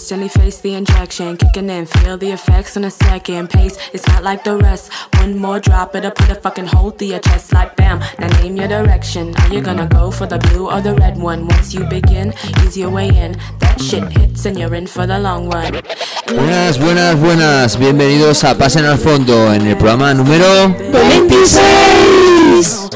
Instantly face the injection, kicking in, feel the effects in a second. Pace, it's not like the rest. One more drop, it'll put a fucking hole through your chest like bam. Now name your direction. Are you gonna go for the blue or the red one? Once you begin, ease your way in. That shit hits and you're in for the long run. Buenas, buenas, buenas. Bienvenidos a Pasen al Fondo en el programa número 26.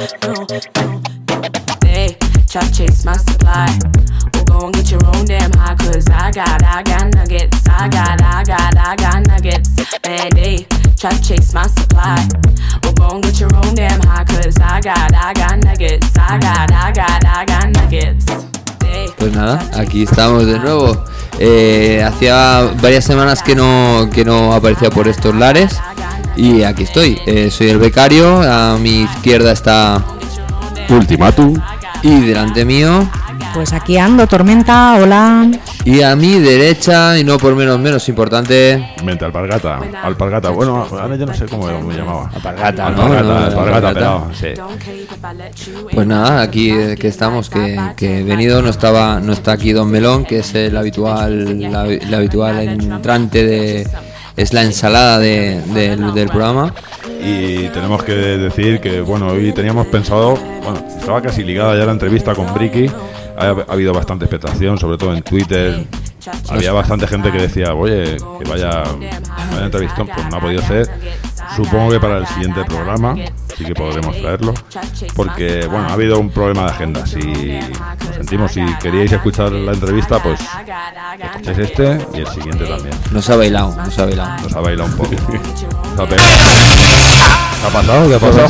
Hey, try to chase my supply. Well, go and get your own damn high, cause I got nuggets. I got nuggets. Man, hey, try to chase my supply. Well, go and get your own damn high, cause I got nuggets. I got nuggets. Pues nada, aquí estamos de nuevo. Hacía varias semanas que no aparecía por estos lares y aquí estoy. Soy el becario, a mi izquierda está Ultimátum y delante mío, pues aquí ando, Tormenta, hola. y a mi derecha, y no por menos importante, Mente Alpargata. Bueno, ahora yo no sé cómo me llamaba. Alpargata, Alpargata, pelado, sí. Pues nada, aquí que estamos, que he venido, no está aquí Don Melón, que es el habitual entrante es la ensalada del programa. Y tenemos que decir que, bueno, hoy teníamos pensado, estaba casi ligada ya la entrevista con Bricky. Ha habido bastante expectación, sobre todo en Twitter. Había bastante gente que decía, oye, que vaya entrevistón, pues no ha podido ser. Supongo que para el siguiente programa sí que podremos traerlo, porque bueno, ha habido un problema de agenda. Si lo sentimos, si queríais escuchar la entrevista, pues escucháis este y el siguiente también. Nos ha bailado un poco. ¿Qué ha pasado?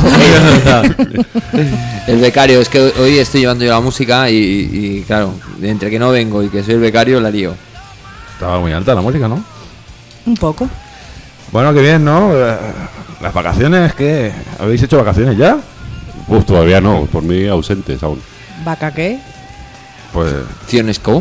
El becario, es que hoy estoy llevando yo la música y claro, entre que no vengo y que soy el becario, la lío. Estaba muy alta la música, ¿no? Un poco. Bueno, qué bien, ¿no? Las vacaciones, ¿qué? ¿Habéis hecho vacaciones ya? Todavía no, por mí ausentes aún. ¿Vaca qué? Pues... ¿Cionesco?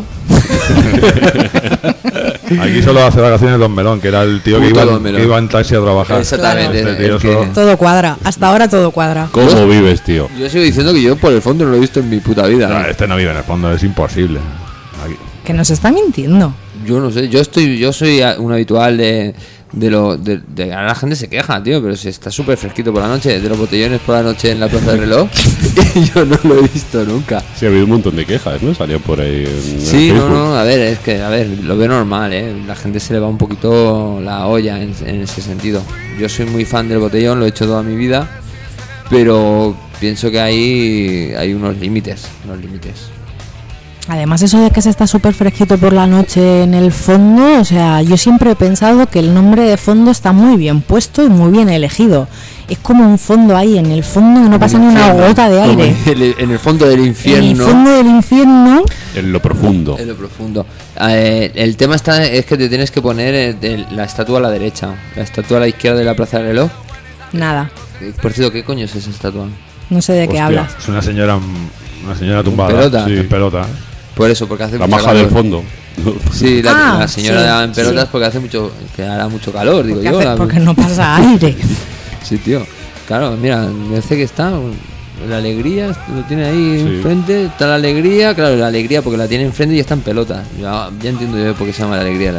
Aquí solo hace vacaciones Don Melón, que era el tío que iba en taxi a trabajar. Exactamente. Claro. Todo cuadra, hasta ahora todo cuadra. ¿Cómo vives, tío? Yo sigo diciendo que yo por el fondo no lo he visto en mi puta vida. No, este no vive en el fondo, es imposible. Aquí. Que nos está mintiendo. Yo no sé, yo soy un habitual de ahora la gente se queja, tío, pero si está súper fresquito por la noche, de los botellones por la noche en la Plaza del Reloj. Yo no lo he visto nunca. Sí, ha habido un montón de quejas, ¿no? Salían por ahí sí, no, a ver, lo veo normal, la gente se le va un poquito la olla en ese sentido. Yo soy muy fan del botellón, lo he hecho toda mi vida, pero pienso que hay unos límites. Además, eso de que se está súper fresquito por la noche en el fondo, o sea, yo siempre he pensado que el nombre de fondo está muy bien puesto y muy bien elegido. Es como un fondo ahí, en el fondo que no pasa ni una gota de aire. En el fondo del infierno. En el fondo del infierno. En lo profundo. El tema es que te tienes que poner la estatua a la derecha, la estatua a la izquierda de la Plaza del Reloj. Nada. Por cierto, ¿qué coño es esa estatua? No sé de qué hablas. Es una señora tumbada. Pelota. Sí, en pelota. Por eso, porque hace la mucho maja calor. del fondo. Sí, la señora sí, en pelotas porque hace mucho, que hará mucho calor, digo yo. Porque no pasa aire. Sí, tío. Claro, mira, me parece que está la alegría, lo tiene ahí enfrente, está la alegría, claro, la alegría porque la tiene enfrente y está en pelotas. Ya entiendo yo por qué se llama la alegría.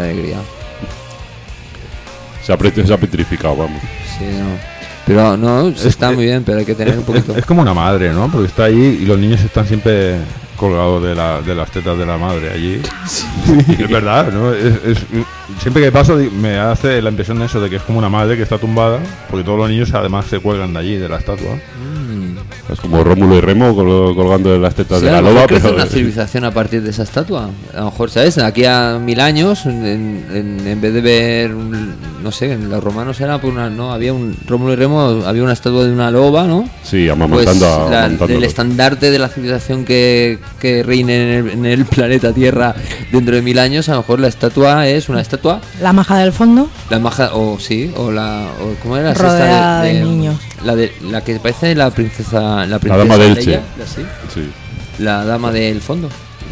Se ha petrificado, vamos. Sí, no. Pero no, está muy bien, pero hay que tener un poquito. Es como una madre, ¿no? Porque está ahí y los niños están siempre colgados de las tetas de la madre allí. Sí. Es verdad, ¿no? Siempre que paso me hace la impresión de eso, de que es como una madre que está tumbada, porque todos los niños además se cuelgan de allí, de la estatua. Es como Rómulo y Remo colgando de las tetas de la loba. Pero una civilización a partir de esa estatua. A lo mejor, ¿sabes? Aquí a 1000 años, en vez de ver, no sé, en los romanos era por había un Rómulo y Remo, había una estatua de una loba, ¿no? Sí, amamantando. Pues el estandarte de la civilización que reine en el planeta Tierra dentro de 1000 años, a lo mejor la estatua es una estatua. La maja del fondo. La maja, ¿cómo era? Rodeada de niños. La que parece la princesa dama de Elche. Sí. La dama del fondo.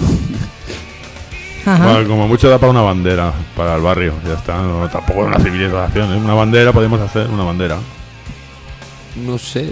Bueno, como mucho da para una bandera para el barrio, ya está. No, tampoco es una civilización, ¿eh? Una bandera, podemos hacer una bandera. No sé.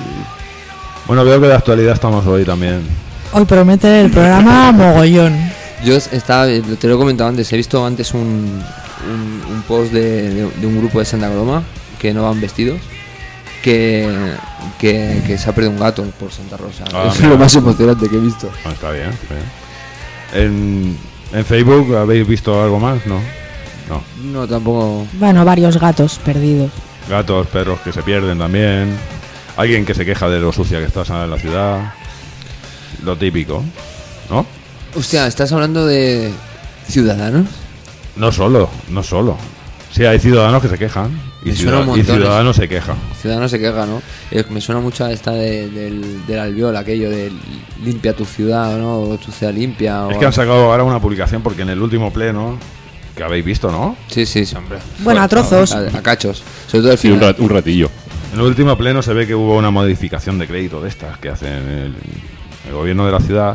Bueno, veo que de actualidad estamos hoy también. Hoy promete el programa mogollón. Yo estaba, te lo he comentado antes, he visto antes un post de un grupo de Santa Coloma que no van vestidos, que se ha perdido un gato por Santa Rosa. Es lo más emocionante que he visto. Está bien, está bien. ¿En Facebook habéis visto algo más? No. No, tampoco. Bueno, varios gatos perdidos. Gatos, perros que se pierden también. Alguien que se queja de lo sucia que está en la ciudad. Lo típico, ¿no? Hostia, ¿estás hablando de ciudadanos? No solo. Sí, hay ciudadanos que se quejan. Y ciudadanos se quejan. Ciudadanos se quejan, ¿no? Me suena mucho a esta del Albiol, aquello de limpia tu ciudad, ¿no? O tu ciudad limpia. Es que han sacado ahora una publicación porque en el último pleno, que habéis visto, ¿no? Sí, hombre. Bueno, a trozos. A cachos. Sobre todo el final. Un ratillo. En el último pleno se ve que hubo una modificación de crédito de estas que hacen el gobierno de la ciudad,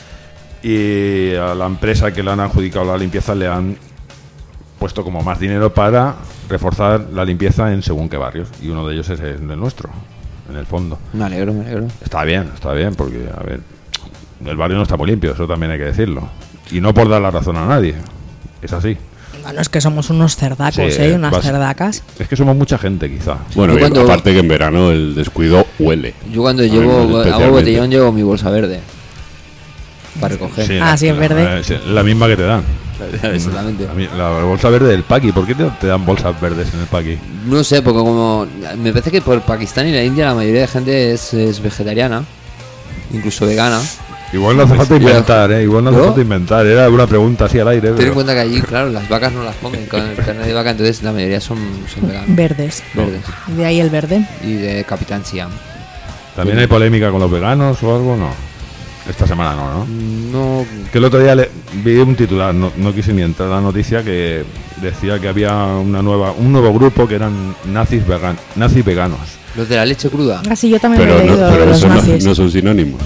y a la empresa que le han adjudicado la limpieza le han puesto como más dinero para reforzar la limpieza en según qué barrios, y uno de ellos es el nuestro, en el fondo. Me alegro. Está bien, porque, a ver, el barrio no está muy limpio, eso también hay que decirlo. Y no por dar la razón a nadie, es así. Bueno, es que somos unos cerdacos, unas cerdacas. Es que somos mucha gente, quizá. Bueno, aparte que en verano el descuido huele. Yo cuando hago botellón llevo mi bolsa verde para recoger. Sí, es verde. La misma que te dan. Exactamente. La bolsa verde del Paqui. ¿Por qué te dan bolsas verdes en el Paqui? No sé, porque como me parece que por Pakistán y la India la mayoría de gente es vegetariana, incluso vegana. Igual no hace falta inventar, Igual no hace falta inventar. Era una pregunta así al aire. Ten en cuenta que allí, claro, las vacas no las comen con el carne de vaca, entonces la mayoría son veganos. Verdes. De ahí el verde. Y de Capitán Siam. ¿También hay polémica con los veganos o algo? No. Esta semana no. No. Que el otro día vi un titular, no quise ni entrar a la noticia, que decía que había un nuevo grupo que eran nazis veganos. ¿Los de la leche cruda? Ah, sí, yo también he leído pero los eso nazis. no son sinónimos.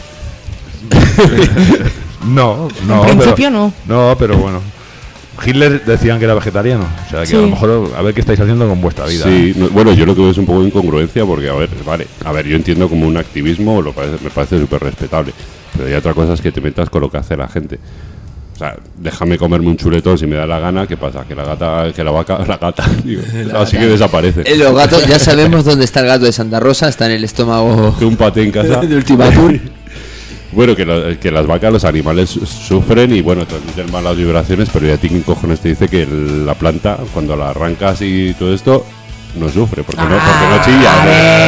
No. En principio no. No, pero bueno. Hitler decían que era vegetariano. O sea que sí. A lo mejor a ver qué estáis haciendo con vuestra vida. Sí, bueno, yo lo que veo es un poco de incongruencia porque, a ver, yo entiendo como un activismo, me parece súper respetable. Pero hay otra cosa es que te metas con lo que hace la gente. O sea, déjame comerme un chuletón si me da la gana. ¿Qué pasa? Que la gata, digo, así que desaparece. Los gatos, ya sabemos dónde está el gato de Santa Rosa, está en el estómago de un paté en casa. De Ultimatum. Bueno, que las vacas, los animales sufren y bueno, transmiten malas vibraciones, pero ya a ti quién cojones te dice que la planta, cuando la arrancas y todo esto, no sufre, porque no chilla.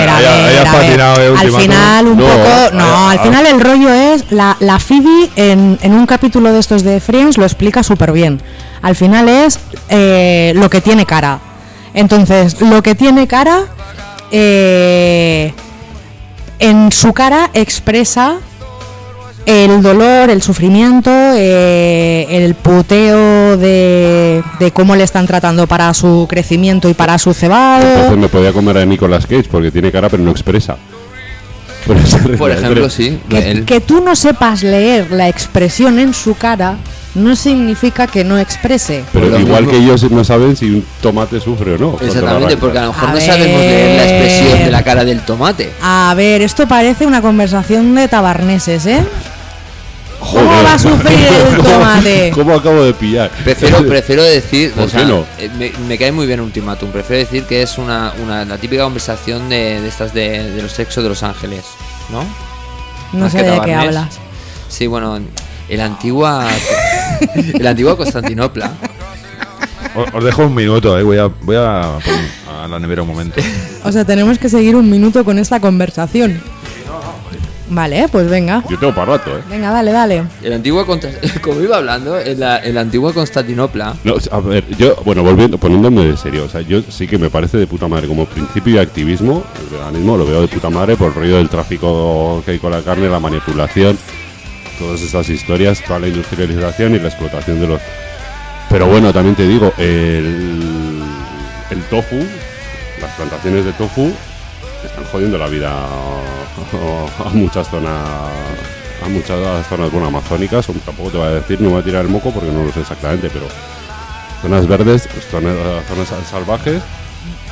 Al final un poco, al final el rollo es la Phoebe en un capítulo de estos de Friends lo explica súper bien. Al final es lo que tiene cara. Entonces, lo que tiene cara, en su cara expresa el dolor, el sufrimiento, el puteo de cómo le están tratando para su crecimiento y para su cebado. Entonces me podía comer a Nicolas Cage porque tiene cara pero no expresa. Por ejemplo, sí. Que tú no sepas leer la expresión en su cara no significa que no exprese. Pero igual que ellos no saben si un tomate sufre o no. Exactamente, porque a lo mejor no sabemos leer la expresión de la cara del tomate. A ver, esto parece una conversación de tabarneses, ¿eh? ¿Cómo va a sufrir el tomate? ¿Cómo acabo de pillar? Prefiero decir, ¿por qué no? Me cae muy bien Ultimatum. Prefiero decir que es la típica conversación de estas de los sexos de Los Ángeles, ¿no? No sé de qué hablas. Sí, bueno, el antigua Constantinopla. Os dejo un minuto, voy a la nevera un momento. O sea, tenemos que seguir un minuto con esta conversación. Vale, pues venga. Yo tengo para rato, Venga, dale. El antiguo, como iba hablando, el antiguo Constantinopla. No, a ver, poniéndome de serio, o sea, yo sí que me parece de puta madre como principio de activismo, el veganismo lo veo de puta madre por el rollo del tráfico que hay con la carne, la manipulación, todas estas historias, toda la industrialización y la explotación de los... Pero bueno, también te digo, el tofu, las plantaciones de tofu están jodiendo la vida a muchas zonas bueno, amazónicas, tampoco te voy a decir, no voy a tirar el moco porque no lo sé exactamente, pero zonas verdes, zonas salvajes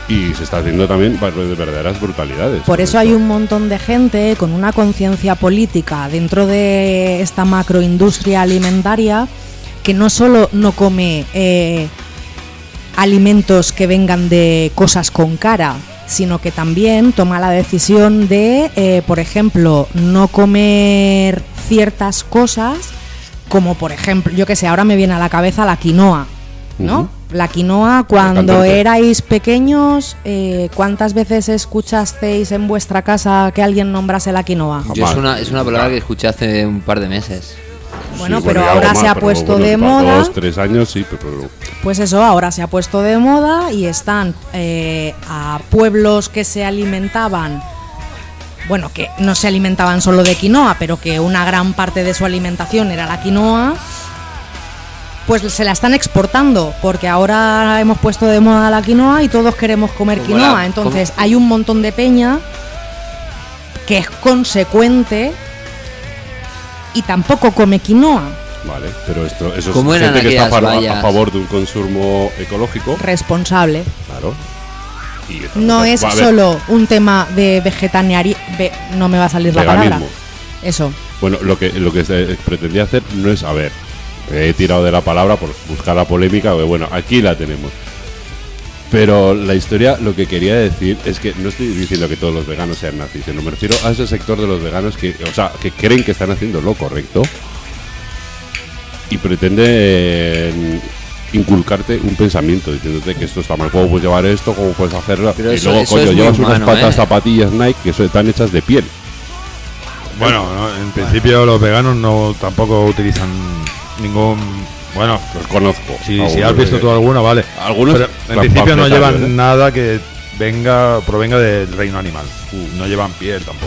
Y se está haciendo también de verdaderas brutalidades. Por eso hay un montón de gente con una conciencia política dentro de esta macroindustria alimentaria que no solo no come alimentos que vengan de cosas con cara, sino que también toma la decisión de, por ejemplo, no comer ciertas cosas, como por ejemplo, yo que sé, ahora me viene a la cabeza la quinoa, ¿no? Uh-huh. La quinoa, cuando erais pequeños, ¿cuántas veces escuchasteis en vuestra casa que alguien nombrase la quinoa? Yo es una palabra que escuché hace un par de meses. Bueno, sí, pero bueno, ahora más, se ha pero puesto bueno, de para moda. 2-3 años, sí, pero... Pues eso, ahora se ha puesto de moda y están a pueblos que se alimentaban, bueno, que no se alimentaban solo de quinoa, pero que una gran parte de su alimentación era la quinoa, pues se la están exportando, porque ahora hemos puesto de moda la quinoa y todos queremos comer Como quinoa. Entonces hay un montón de peña que es consecuente y tampoco come quinoa. Vale, pero eso es ¿Cómo eran gente que está aquellas a vallas? favor de un consumo ecológico. Responsable. Claro. Y No es a ver, solo un tema de vegetarianismo, no me va a salir la palabra. veganismo. Eso. Bueno, lo que se pretendía hacer no es, a ver, he tirado de la palabra por buscar la polémica, porque bueno, aquí la tenemos. Pero la historia, lo que quería decir es que no estoy diciendo que todos los veganos sean nazis, sino me refiero a ese sector de los veganos que, o sea, que creen que están haciendo lo correcto y pretenden inculcarte un pensamiento diciéndote que esto está mal, ¿cómo puedes llevar esto? ¿Cómo puedes hacerlo? Pero Y eso- luego, eso coño, es muy llevas unas humano, patas ¿eh? zapatillas Nike que están hechas de piel. Bueno, no, en principio los veganos no tampoco utilizan ningún... Bueno, Los conozco. si Algunos has visto de- tú alguno, vale. Algunos Pero en principio no panfletarios, llevan nada que provenga del reino animal. No llevan piel tampoco.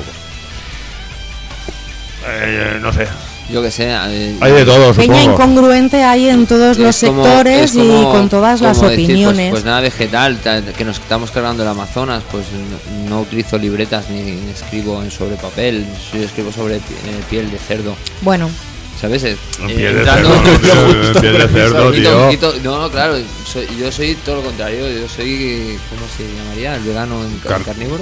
No sé. Yo que sé. Hay de todo, Peña supongo. incongruente hay en todos los es como- sectores es como- y con todas las como decir, opiniones. pues nada vegetal, que nos estamos cargando el Amazonas, pues no utilizo libretas ni escribo sobre papel, yo escribo sobre piel de cerdo. Bueno, ¿Sabes? Piel de Entrando- cerdo, piel de cerdo, tío. No, claro, yo soy todo lo contrario, yo soy, ¿cómo se llamaría? ¿El vegano carnívoro?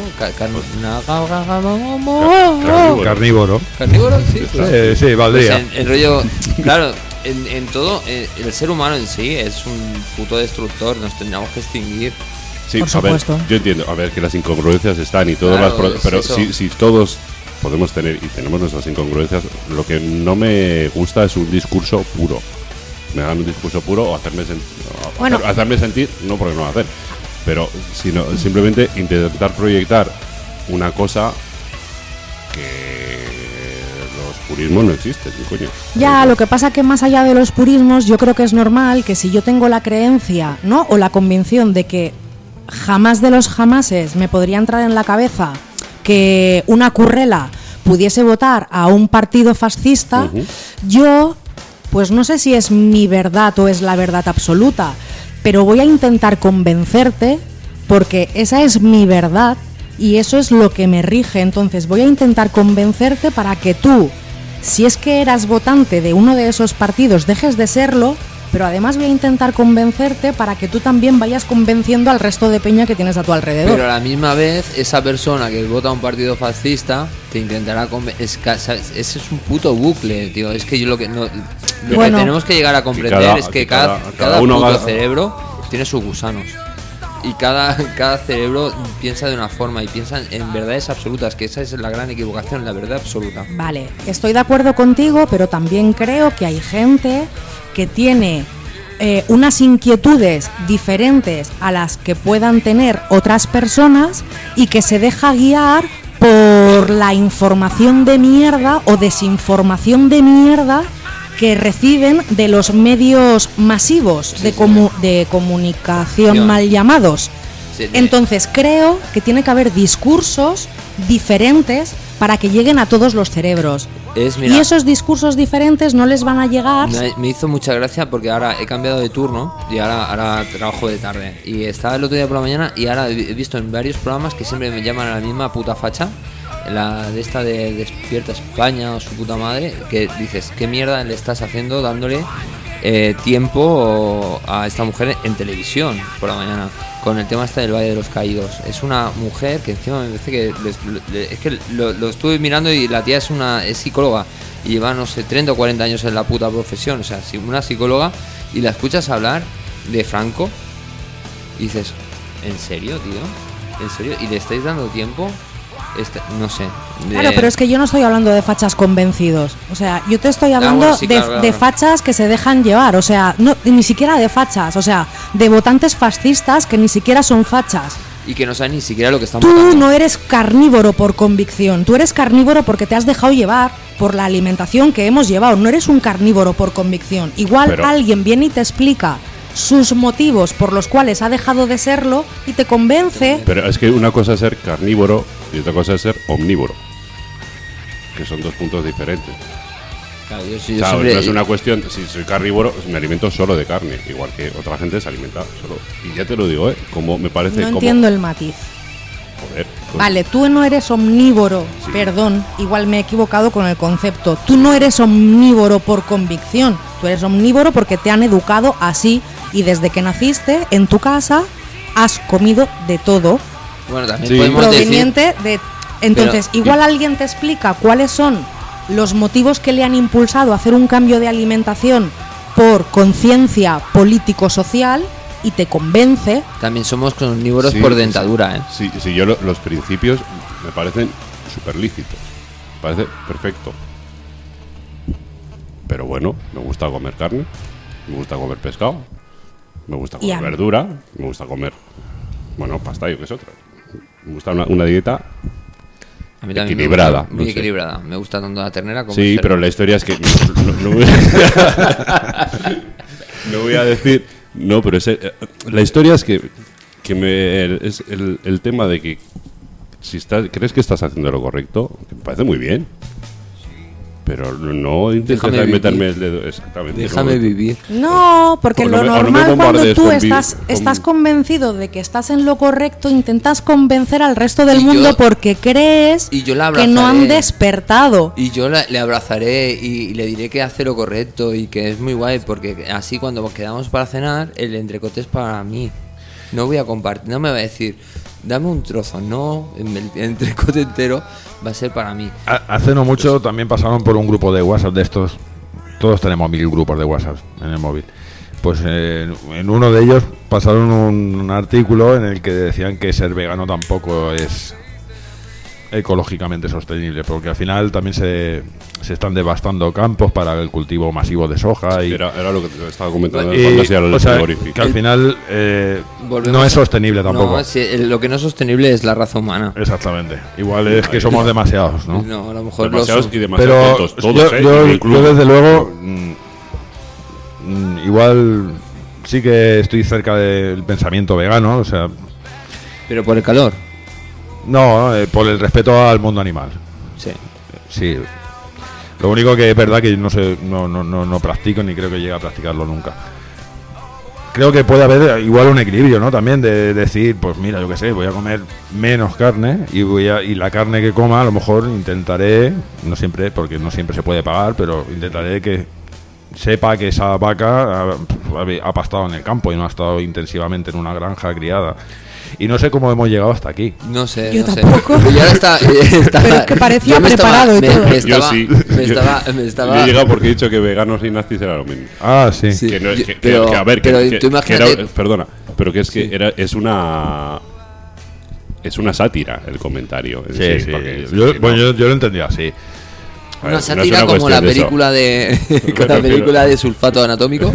Carnívoro. ¿Carnívoro? Sí, claro. Sí, Pues valdría. el rollo, claro, en todo, el ser humano en sí es un puto destructor, nos tendríamos que extinguir. Sí, Por a ver, supuesto. yo entiendo, a ver, que las incongruencias están y todas Claro, las... Pero es eso. si todos podemos tener y tenemos nuestras incongruencias, lo que no me gusta es un discurso puro. Me dan un discurso puro o Bueno. hacerme sentir, no porque no lo hacer, pero sino simplemente intentar proyectar una cosa que los purismos no existen, ni coño. ya lo que pasa que más allá de los purismos, yo creo que es normal que si yo tengo la creencia, ¿no? O la convicción de que jamás de los jamases me podría entrar en la cabeza que una currela pudiese votar a un partido fascista, Ujú. yo, pues no sé si es mi verdad o es la verdad absoluta, pero voy a intentar convencerte porque esa es mi verdad y eso es lo que me rige. Entonces voy a intentar convencerte para que tú, si es que eras votante de uno de esos partidos, dejes de serlo, pero además voy a intentar convencerte para que tú también vayas convenciendo al resto de peña que tienes a tu alrededor. Pero a la misma vez, esa persona que vota a un partido fascista te intentará convencer. Ese es un puto bucle, tío. Es que yo lo que Bueno. que tenemos que llegar a comprender cada- es que que cada cada uno puto haga- cerebro tiene sus gusanos. Y cada cerebro piensa de una forma y piensa en verdades absolutas, que esa es la gran equivocación, la verdad absoluta. Vale, estoy de acuerdo contigo, pero también creo que hay gente que tiene unas inquietudes diferentes a las que puedan tener otras personas y que se deja guiar por la información de mierda o desinformación de mierda que reciben de los medios masivos de comunicación mal llamados. Sí, Entonces creo que tiene que haber discursos diferentes para que lleguen a todos los cerebros. mira, Y esos discursos diferentes no les van a llegar. me hizo mucha gracia porque ahora he cambiado de turno y ahora trabajo de tarde. Y estaba el otro día por la mañana y ahora he visto en varios programas que siempre me llaman a la misma puta facha, la de esta de Despierta España o su puta madre, que dices, ¿qué mierda le estás haciendo dándole tiempo a esta mujer en televisión por la mañana con el tema este del Valle de los Caídos. Es una mujer que encima me parece que es que lo estuve mirando y la tía es psicóloga y lleva, no sé, 30 o 40 años en la puta profesión, o sea, una psicóloga, y la escuchas hablar de Franco y dices, ¿en serio, tío? ¿En serio? ¿Y le estáis dando tiempo? No sé. Claro, pero es que yo no estoy hablando de fachas convencidos. O sea, yo te estoy hablando de fachas que se dejan llevar. O sea, no, ni siquiera de fachas. O sea, de votantes fascistas que ni siquiera son fachas. Y que no saben ni siquiera lo que están Tú votando. no eres carnívoro por convicción. Tú eres carnívoro porque te has dejado llevar por la alimentación que hemos llevado. No eres un carnívoro por convicción. Igual alguien viene y te explica sus motivos por los cuales ha dejado de serlo y te convence. Pero es que una cosa es ser carnívoro y otra cosa es ser omnívoro, que son dos puntos diferentes. Claro, yo No es una cuestión, si soy carnívoro me alimento solo de carne, igual que otra gente se alimenta solo. Y ya te lo digo, como me parece... No entiendo el matiz. Joder, pues, vale, tú no eres omnívoro, sí. Perdón, igual me he equivocado con el concepto. Tú no eres omnívoro por convicción, tú eres omnívoro porque te han educado así y desde que naciste en tu casa has comido de todo. Bueno, también podemos proveniente decir... de... Entonces, igual alguien te explica cuáles son los motivos que le han impulsado a hacer un cambio de alimentación por conciencia político-social y te convence. También somos omnívoros por dentadura, ¿eh? Sí, yo los principios me parecen súper lícitos. Me parece perfecto. Pero bueno, me gusta comer carne, me gusta comer pescado, me gusta comer verdura, me gusta comer, pasta, yo que es otra. Me gusta una dieta a mí también equilibrada. Muy equilibrada. Me gusta tanto la ternera como sí, pero la historia es que no voy a decir. No, pero la historia es que es el tema de que si crees que estás haciendo lo correcto, que me parece muy bien. Pero no intentes meterme el dedo. Exactamente. Déjame vivir. No, porque lo normal cuando tú estás convencido de que estás en lo correcto, intentas convencer al resto del mundo porque crees que no han despertado. Y yo le abrazaré y le diré que hace lo correcto y que es muy guay, porque así cuando quedamos para cenar, el entrecote es para mí. No voy a compartir, no me va a decir, dame un trozo, no, el entrecote entero va a ser para mí. Hace no mucho también pasaron por un grupo de WhatsApp de estos. Todos tenemos 1000 grupos de WhatsApp en el móvil. Pues en uno de ellos pasaron un artículo en el que decían que ser vegano tampoco es ecológicamente sostenible, porque al final también se están devastando campos para el cultivo masivo de soja. Sí, era lo que te estaba comentando que al final no es sostenible tampoco. No, lo que no es sostenible es la raza humana. Exactamente. Igual es que somos demasiados, ¿no? No, a lo mejor demasiados y demasiado tontos. Todos, yo desde luego igual sí que estoy cerca del pensamiento vegano, o sea. Pero por el calor. No, por el respeto al mundo animal. Sí. Lo único que es verdad que no sé, no practico ni creo que llegue a practicarlo nunca. Creo que puede haber igual un equilibrio, ¿no? También de decir, pues mira, yo qué sé, voy a comer menos carne y la carne que coma a lo mejor intentaré, no siempre, porque no siempre se puede pagar, pero intentaré que sepa que esa vaca ha pastado en el campo y no ha estado intensivamente en una granja criada. Y no sé cómo hemos llegado hasta aquí. No sé, yo tampoco. Pero ya está, pero es que parecía preparado y todo. Yo sí. Me estaba... Yo he llegado porque he dicho que veganos y nazis era lo mismo. Ah, sí. Que no, pero tú imagínate... perdona, pero que es que es una sátira el comentario. Sí. Yo lo entendía así. Una sátira como la película de sulfato anatómico.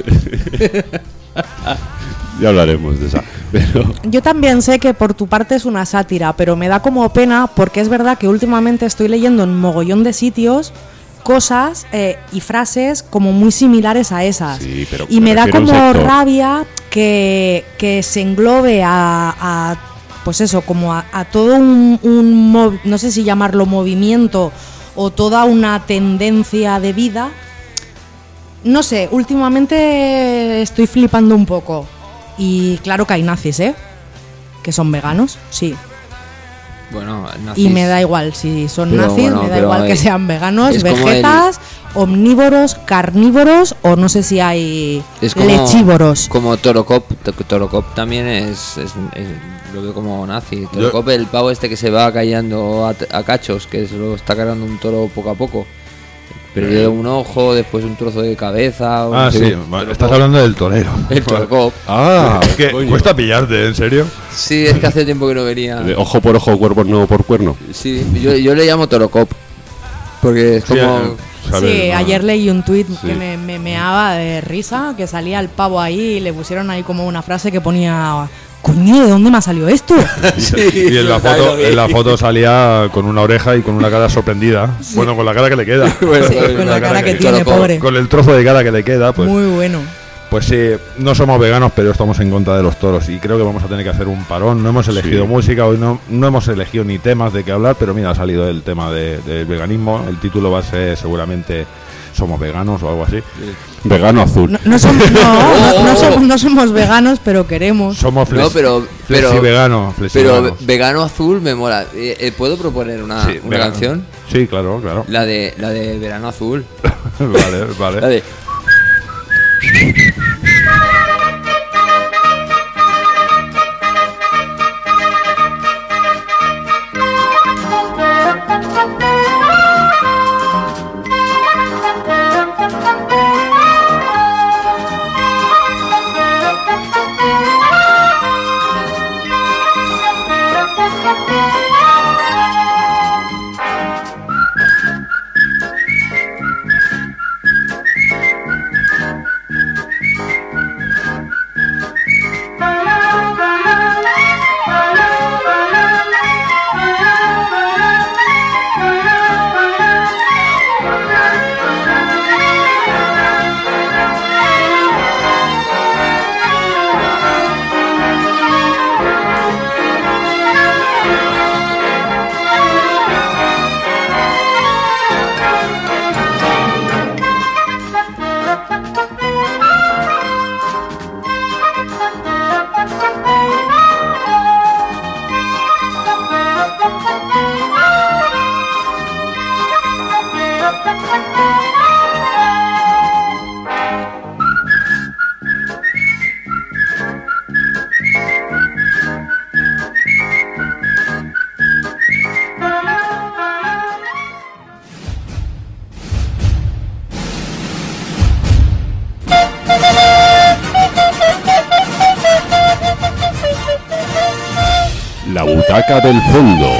Ya hablaremos de esa. Pero... Yo también sé que por tu parte es una sátira, pero me da como pena porque es verdad que últimamente estoy leyendo en mogollón de sitios cosas y frases como muy similares a esas. Sí, pero y me da como rabia que se englobe a pues eso, como a todo un no sé si llamarlo movimiento o toda una tendencia de vida. No sé, últimamente estoy flipando un poco. Y claro que hay nazis, que son veganos, sí. Bueno, nazis. Y me da igual si son Pero nazis, bueno, me da pero igual que sean veganos, es como vegetas, omnívoros, carnívoros o no sé si hay Es como, lechívoros. como Torocop. Torocop también es lo veo como nazi. Torocop, el pavo este que se va callando a cachos, que se lo está cargando un toro poco a poco. Perdió un ojo, después un trozo de cabeza. Ah, sí, estás hablando del torero. El Torocop. Ah, Es que coño. cuesta pillarte, ¿en serio? Sí, es que hace tiempo que no venía. De ojo por ojo, cuerpo no por cuerno. Sí, yo le llamo Torocop. Porque es como. ¿sabes? Sí, No. ayer leí un tuit Sí. que me meaba de risa, que salía el pavo ahí y le pusieron ahí como una frase que ponía: coño, ¿de dónde me ha salido esto? Y en la foto salía con una oreja y con una cara sorprendida. Bueno, con la cara que le queda. Bueno, Sí, con la cara que tiene, Torocop. pobre. Con el trozo de cara que le queda, pues. Muy bueno. Pues sí, no somos veganos, pero estamos en contra de los toros y creo que vamos a tener que hacer un parón. No hemos elegido Sí. música, hoy no hemos elegido ni temas de qué hablar, pero mira, ha salido el tema del veganismo. El título va a ser seguramente Somos Veganos o algo así. Vegano azul. No somos veganos, pero queremos. Somos No, pero flexi-veganos. Pero vegano azul me mola. ¿Puedo proponer una Sí, vegano. canción? Sí, claro, claro. La de verano azul. Vale, vale. La de La butaca del fondo.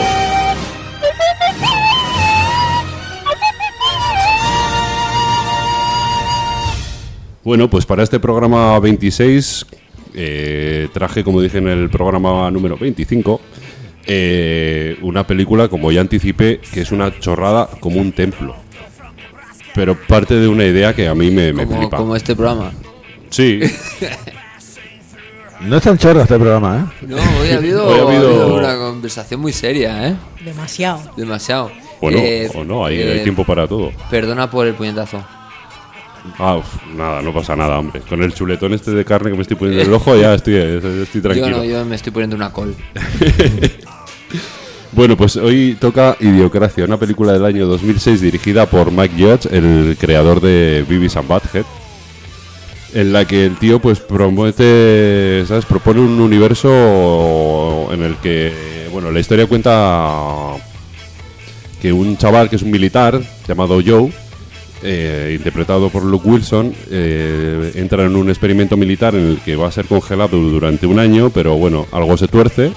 Bueno, pues para este programa 26 traje, como dije en el programa número 25, una película, como ya anticipé, que es una chorrada como un templo. Pero parte de una idea que a mí me flipa. como este programa. Sí, No es tan chorro este programa, ¿eh? No, hoy ha habido, Hoy ha habido una conversación muy seria, ¿eh? Demasiado. Demasiado. bueno, o no, hay tiempo para todo. Perdona por el puñetazo. Nada, no pasa nada, hombre. Con el chuletón este de carne que me estoy poniendo en el ojo ya estoy tranquilo. Yo me estoy poniendo una col. Bueno, pues hoy toca Idiocracia, una película del año 2006 dirigida por Mike Judge, el creador de Beavis and Butthead, en la que el tío pues propone un universo en el que, bueno, la historia cuenta que un chaval que es un militar llamado Joe, interpretado por Luke Wilson, entra en un experimento militar en el que va a ser congelado durante un año, pero bueno, algo se tuerce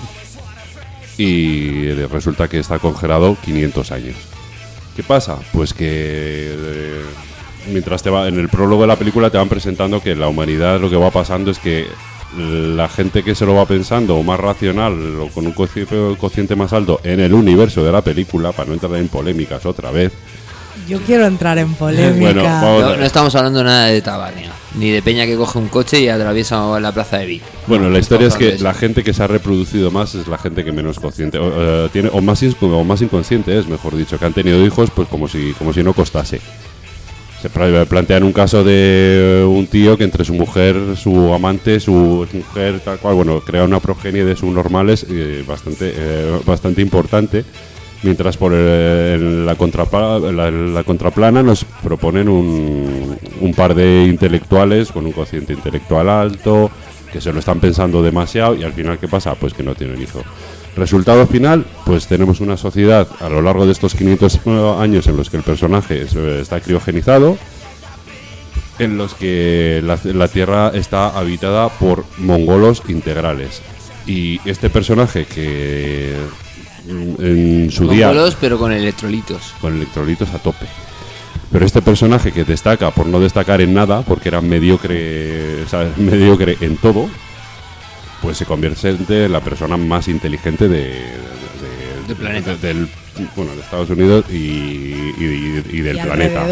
y resulta que está congelado 500 años. ¿Qué pasa? Pues que mientras en el prólogo de la película te van presentando que la humanidad lo que va pasando es que la gente que se lo va pensando o más racional o con un cociente más alto en el universo de la película, para no entrar en polémicas otra vez. Yo quiero entrar en polémica. Bueno, vamos. No estamos hablando nada de Tabarnia, ni de Peña que coge un coche y atraviesa la plaza de Vic. Bueno, la historia es que Eso. la gente que se ha reproducido más es la gente que menos consciente tiene o más inconsciente es, mejor dicho, que han tenido hijos pues como si no costase. Se plantean un caso de un tío que entre su mujer, su amante, su mujer, tal cual, bueno, crea una progenie de subnormales bastante importante. Mientras por la contraplana nos proponen un par de intelectuales con un cociente intelectual alto, que se lo están pensando demasiado y al final, ¿qué pasa? Pues que no tienen hijo. Resultado final, pues tenemos una sociedad a lo largo de estos 500 años en los que el personaje está criogenizado, en los que la Tierra está habitada por mongolos integrales. Y este personaje que en su día... Mongolos, pero con electrolitos. Con electrolitos a tope. Pero este personaje que destaca por no destacar en nada, porque era mediocre, o sea, mediocre en todo, pues se convierte en la persona más inteligente del planeta, de Estados Unidos y del planeta.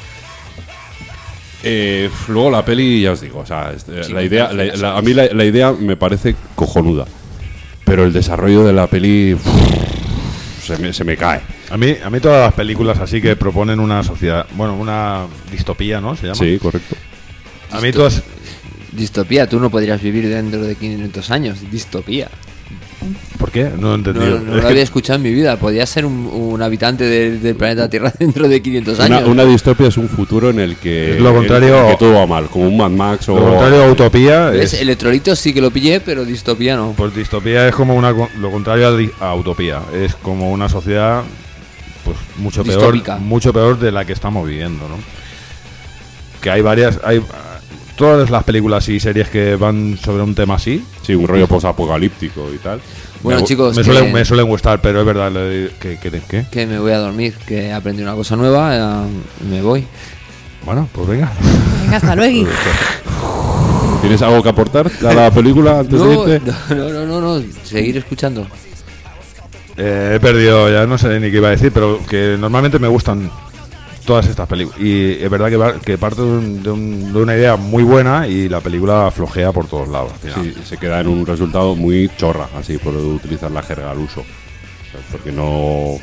Luego la peli, ya os digo, o sea, la idea, a mí la idea me parece cojonuda, pero el desarrollo de la peli se me cae. A mí todas las películas así que proponen una sociedad, bueno, una distopía, ¿no? Se llama. Sí, correcto. A mí todas... Distopía, tú no podrías vivir dentro de 500 años. Distopía. ¿Por qué? No he entendido. No lo había escuchado en mi vida. Podría ser un habitante del planeta Tierra dentro de 500 años. Una distopia es un futuro en el que, es lo contrario, que todo va mal, como un Mad Max o... Lo contrario a utopía es... Electrolitos sí que lo pillé, pero distopía no. Pues distopía es como lo contrario a utopía. Es como una sociedad pues mucho peor de la que estamos viviendo, ¿no? Que hay varias... Todas las películas y series que van sobre un tema así. Sí, un rollo posapocalíptico y tal. Bueno, chicos, me suelen gustar, pero es verdad que me voy a dormir, que aprendí una cosa nueva, me voy. Bueno, pues venga. Venga, hasta luego. ¿Tienes algo que aportar a la película antes de irte? No, seguir escuchando. He perdido, ya no sé ni qué iba a decir, pero que normalmente me gustan todas estas películas. Y es verdad que parte de una idea muy buena y la película flojea por todos lados. Sí, se queda en un resultado muy chorra, así por utilizar la jerga al uso. O sea, porque no...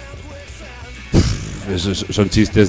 son chistes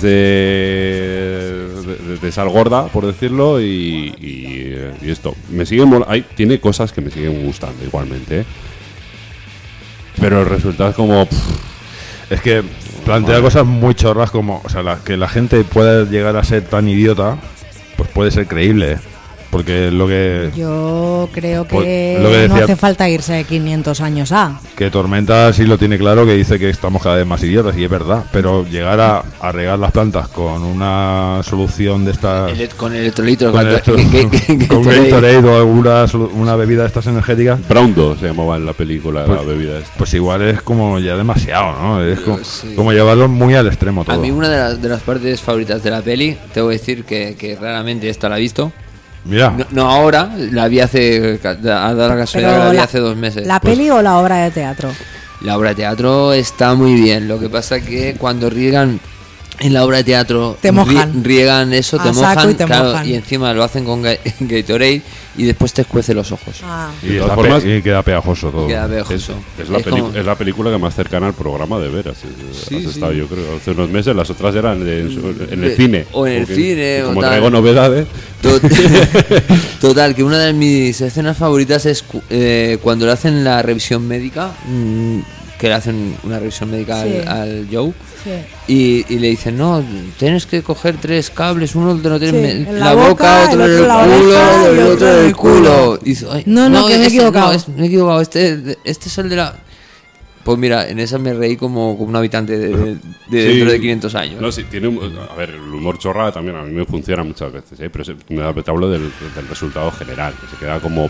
de sal gorda, por decirlo, y esto. Me siguen tiene cosas que me siguen gustando igualmente, ¿eh? Pero el resultado es como... Es que plantea cosas muy chorras como, o sea, que la gente pueda llegar a ser tan idiota, pues puede ser creíble, ¿eh? Porque lo que... Yo creo que, decía, no hace falta irse 500 años a... Que Tormenta sí lo tiene claro, que dice que estamos cada vez más idiotas, y es verdad. Pero llegar a regar las plantas con una solución de estas... Con electrolitos. Con Gatorade o una bebida de estas energéticas. Browndo se llamaba en la película la bebida esta. Pues igual es como ya demasiado, ¿no? Es como llevarlo muy al extremo todo. A mí una de las partes favoritas de la peli, tengo que decir que raramente esta la he visto. Mira. No ahora, la vi hace, a dar la casualidad, la vi hace 2 meses. ¿La peli o la obra de teatro? La obra de teatro está muy bien, lo que pasa que cuando riegan en la obra de teatro, te mojan. Riegan eso, te mojan, mojan. Y encima lo hacen con Gatorade y después te escuece los ojos. Y queda pegajoso todo. Queda pegajoso. Es la película que más cercana al programa de ver has estado, yo creo. Hace unos meses las otras eran en el cine. O en el cine. Como traigo novedades. Total, que una de mis escenas favoritas es cuando le hacen la revisión médica, que le hacen una revisión médica al Joe. Sí. Y le dicen, no, tienes que coger 3 cables, uno te lo tienes en la boca, otro en el culo y otro en el culo. Y dice, no, que me he equivocado. Me he equivocado, este es el de la... Pues mira, en esa me reí como un habitante de dentro de 500 años. No, sí, tiene a ver, el humor chorra también a mí me funciona muchas veces, ¿eh? Pero te hablo del resultado general, que se queda como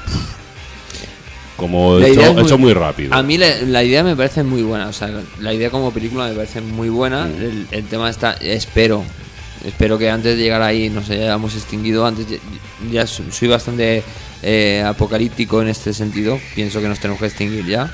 hecho muy rápido. A mí la idea me parece muy buena, o sea, la idea como película me parece muy buena. El tema está, espero que antes de llegar ahí nos hayamos extinguido. Antes ya soy bastante apocalíptico en este sentido, pienso que nos tenemos que extinguir ya.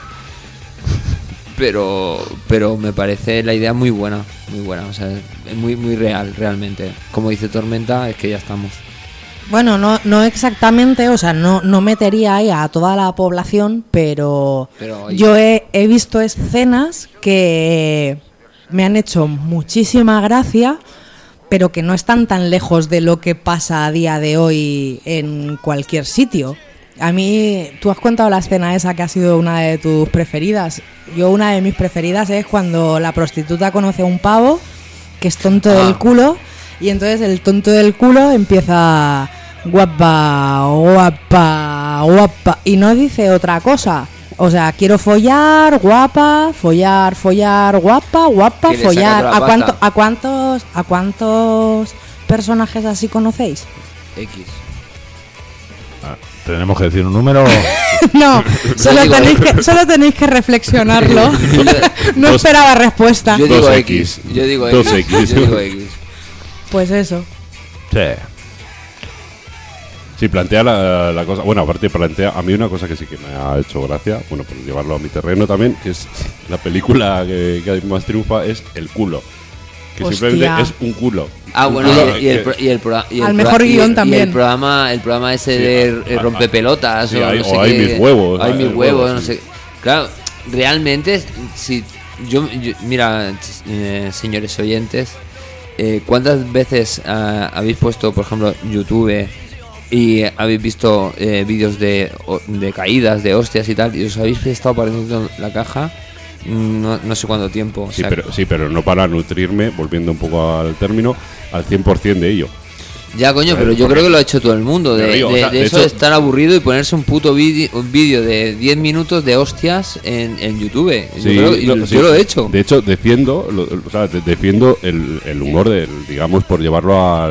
Pero me parece la idea muy buena, o sea, es muy real realmente. Como dice Tormenta, es que ya estamos. Bueno, no exactamente, o sea, no metería ahí a toda la población, pero yo he visto escenas que me han hecho muchísima gracia, pero que no están tan lejos de lo que pasa a día de hoy en cualquier sitio. A mí, tú has contado la escena esa que ha sido una de tus preferidas. Yo una de mis preferidas es cuando la prostituta conoce a un pavo que es tonto del culo, y entonces el tonto del culo empieza guapa, guapa, guapa, y no dice otra cosa. O sea, quiero follar, guapa, follar, follar, guapa, guapa, follar. ¿A cuántos personajes así conocéis? X. ¿Tenemos que decir un número? No, solo tenéis que reflexionarlo. No esperaba respuesta. Yo digo 2X. X. Yo digo 2X. Yo digo X. Pues eso. Sí. Sí, plantea la cosa. Bueno, aparte plantea a mí una cosa que sí que me ha hecho gracia, bueno, por llevarlo a mi terreno también, que es la película que más triunfa es El culo. Que Hostia. simplemente es un culo. Ah, Un bueno, culo y el programa. Al mejor guión también. Y el programa ese de rompepelotas. sí, o hay- no sé o hay qué. mis huevos, Hay mis huevos, no sí. sé. Claro, realmente, si yo mira, señores oyentes, ¿cuántas veces habéis puesto, por ejemplo, YouTube y habéis visto vídeos de caídas, de hostias y tal, y os habéis estado apareciendo en la caja? No sé cuánto tiempo. Sí, pero no para nutrirme, volviendo un poco al término, al 100% de ello. Ya, coño, pero yo creo que lo ha hecho todo el mundo. Me río, o sea, de de eso hecho- de estar aburrido y ponerse un puto vídeo de 10 minutos de hostias en YouTube. Sí, yo lo he hecho. De hecho, defiendo, defiendo el humor del, digamos, por llevarlo a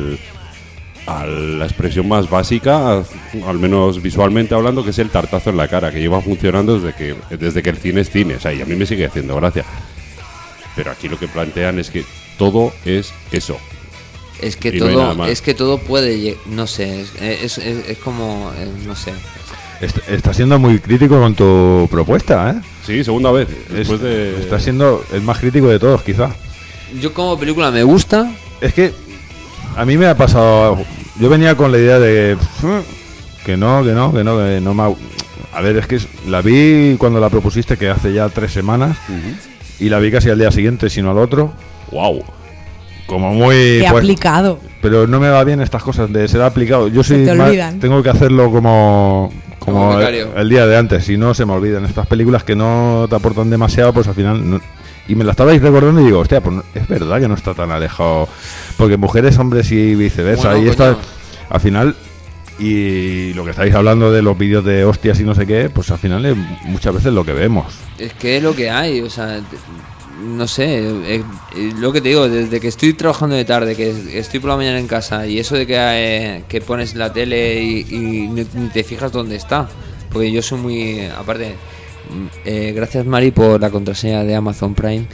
la expresión más básica, al menos visualmente hablando, que es el tartazo en la cara, que lleva funcionando desde que el cine es cine. O sea, y a mí me sigue haciendo gracia. Pero aquí lo que plantean es que todo es eso. Es que y no hay nada todo, más. es que todo puede, no sé, es como, no sé. Está siendo muy crítico con tu propuesta, ¿eh? Sí, segunda vez. Después de... Está siendo el más crítico de todos, quizá. Yo como película me gusta. Es que a mí me ha pasado. Yo venía con la idea de que no me. A ver, es que la vi cuando la propusiste, que hace ya 3 semanas, y la vi casi al día siguiente, sino al otro. ¡Wow! Como muy. Qué pues, aplicado. pero no me va bien estas cosas de ser aplicado. Yo soy te más- olvidan. tengo que hacerlo como Como becario. el día de antes, si no se me olvidan estas películas que no te aportan demasiado, pues al final no. Y me la estabais recordando y digo, hostia, pues es verdad que no está tan alejado, porque mujeres, hombres y viceversa. Bueno, y esto coño. al final, y lo que estáis hablando de los vídeos de hostias y no sé qué, pues al final es muchas veces lo que vemos. Es que es lo que hay, o sea, no sé, lo que te digo, desde que estoy trabajando de tarde, que estoy por la mañana en casa, y eso de que pones la tele y ni te fijas dónde está, porque yo soy muy, aparte, gracias Mari por la contraseña de Amazon Prime.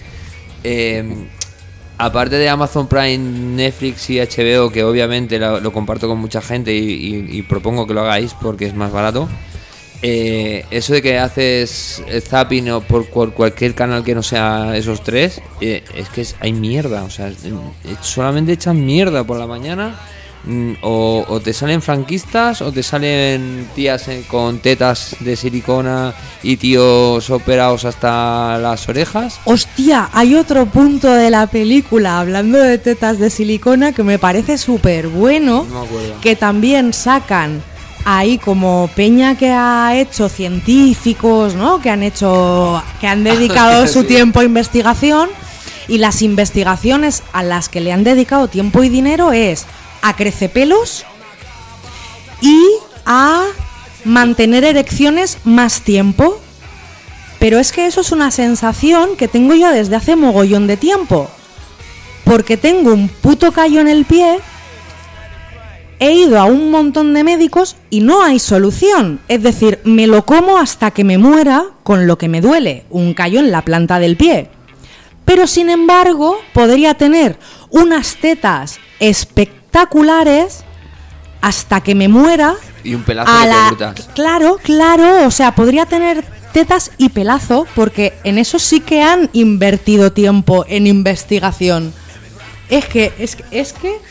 Aparte de Amazon Prime, Netflix y HBO, que obviamente lo comparto con mucha gente y propongo que lo hagáis porque es más barato. Eso de que haces zapping o por cualquier canal que no sea esos tres, es que hay mierda, o sea, solamente echan mierda por la mañana. O te salen franquistas o te salen tías con tetas de silicona y tíos operados hasta las orejas. Hostia, hay otro punto de la película, hablando de tetas de silicona, que me parece súper bueno, No me acuerdo. que también sacan ahí como peña que ha hecho científicos, ¿no? Que han dedicado su Sí. tiempo a investigación, y las investigaciones a las que le han dedicado tiempo y dinero es a crecepelos y a mantener erecciones más tiempo. Pero es que eso es una sensación que tengo yo desde hace mogollón de tiempo, porque tengo un puto callo en el pie. He ido a un montón de médicos y no hay solución. Es decir, me lo como hasta que me muera con lo que me duele, un callo en la planta del pie. Pero sin embargo, podría tener unas tetas espectaculares hasta que me muera. Y un pelazo de brutas. Claro, o sea, podría tener tetas y pelazo, porque en eso sí que han invertido tiempo en investigación. Es que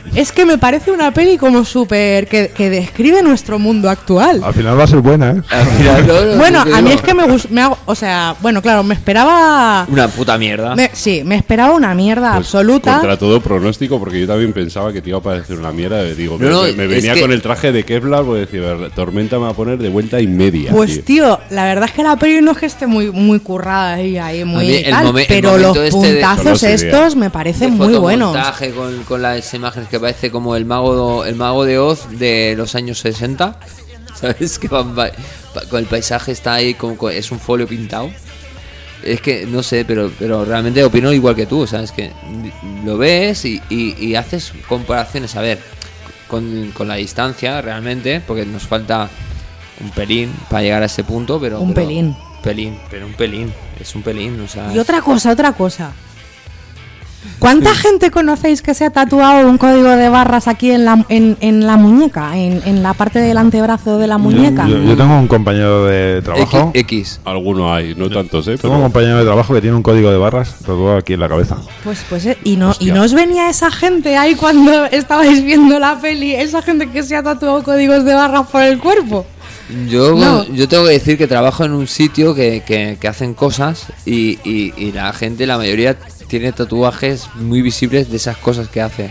Es que me parece una peli como súper... Que describe nuestro mundo actual. Al final va a ser buena, ¿eh? Al final, no, Bueno, te a mí digo, es que me hago... O sea, bueno, claro, me esperaba... una puta mierda. Sí, me esperaba una mierda Pues, absoluta. Contra todo pronóstico, porque yo también pensaba que te iba a parecer una mierda. Digo, No, me es venía que- con el traje de Kevlar, voy a decir, Tormenta me va a poner de vuelta y media. Pues tío, la verdad es que la peli no es que esté muy currada ahí muy A mí el tal, el pero los momento este de- Son puntazos los estos me parecen muy buenos. Fotomontaje con las imágenes que parece como el mago de Oz de los años 60. ¿Sabes? Que con el paisaje está ahí, es un folio pintado. Es que no sé, pero realmente opino igual que tú. ¿Sabes? Que lo ves y haces comparaciones. A ver, con la distancia realmente, porque nos falta un pelín para llegar a ese punto, pero Un pelín. Pero un pelín, es un pelín, o sea. Y otra cosa. ¿Cuánta gente conocéis que se ha tatuado un código de barras aquí en la muñeca, en la parte del antebrazo de la muñeca? Yo tengo un compañero de trabajo. X. Algunos hay, no tantos, ¿eh? Tengo un Pero compañero de trabajo que tiene un código de barras tatuado aquí en la cabeza. Pues y no Hostia. os venía esa gente ahí cuando estabais viendo la peli, esa gente que se ha tatuado códigos de barras por el cuerpo. Yo No. tengo que decir que trabajo en un sitio que hacen cosas y la gente, la mayoría, tiene tatuajes muy visibles de esas cosas que hace.